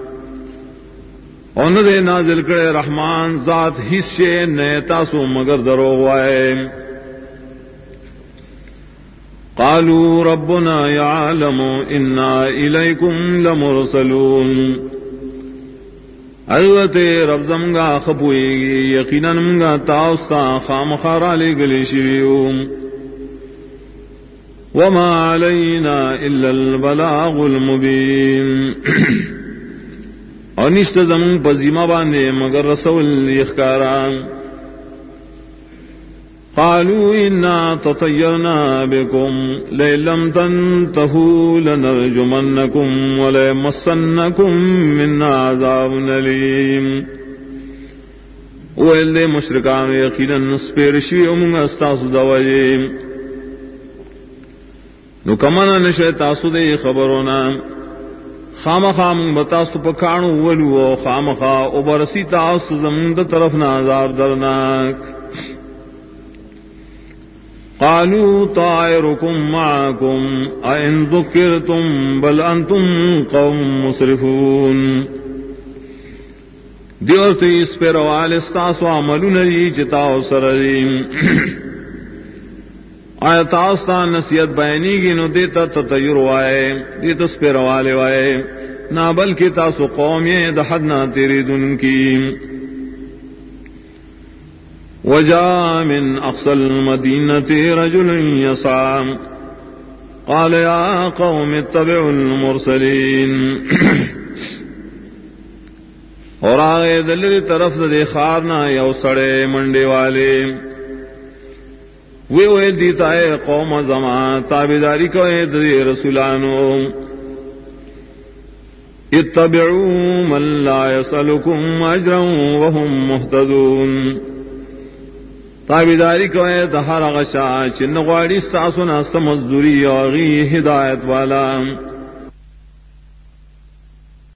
اور دے نازل کرے رحمان ذات حصے نئے تاسو مگر دروغ وائے. قالوا ربنا يعلم إنا إليكم لمرسلون حضرت رب زمگا خپوئے گی یقینا منگا تاستا خامخارا لے گلے شویوم وما علینا الا البلاغ المبین اور نشت زمون پزیمہ باندے مگر رسول اخکاران قالوا انا تطیرنا بكم لئن لم تنتهوا لنرجمنكم وليمسنكم منا عذاب أليم وإلے مشرکان یقینا سپیرشی امونگا استاسو دوائیم نو کمانا نشے تاسو دے خبرونا خامخا من بتاسو پکانو ولو خامخا اوبرسی تاسو زمند طرفنا عذاب درناک قالوا طائركم معكم أئن ذكرتم بل أنتم قوم مسرفون دیورتی اس پر وال استاسو عملون لی چتاو سرریم آیا تاستا نصیحت بیانی گی نو دیتا تطیر وائے دیتا اس پر والے وائے نا بلکہ تاسو قومی دحدنا تیری دن کی وجاء من أقصى المدينة رجل يسعى قال يا قوم اتبعوا المرسلين اور آگے دلری طرف دے خارنا یو سڑے منڈے والے وہ دیتا ہے قوم زمان تابداری کو دے رسولانو اتبعوا من لا يسألكم أجرا وهم مهتدون تابیداری کو ہے دہر غشا چن غاڑی ساسنا سمزدوری اور غی ہدایت والا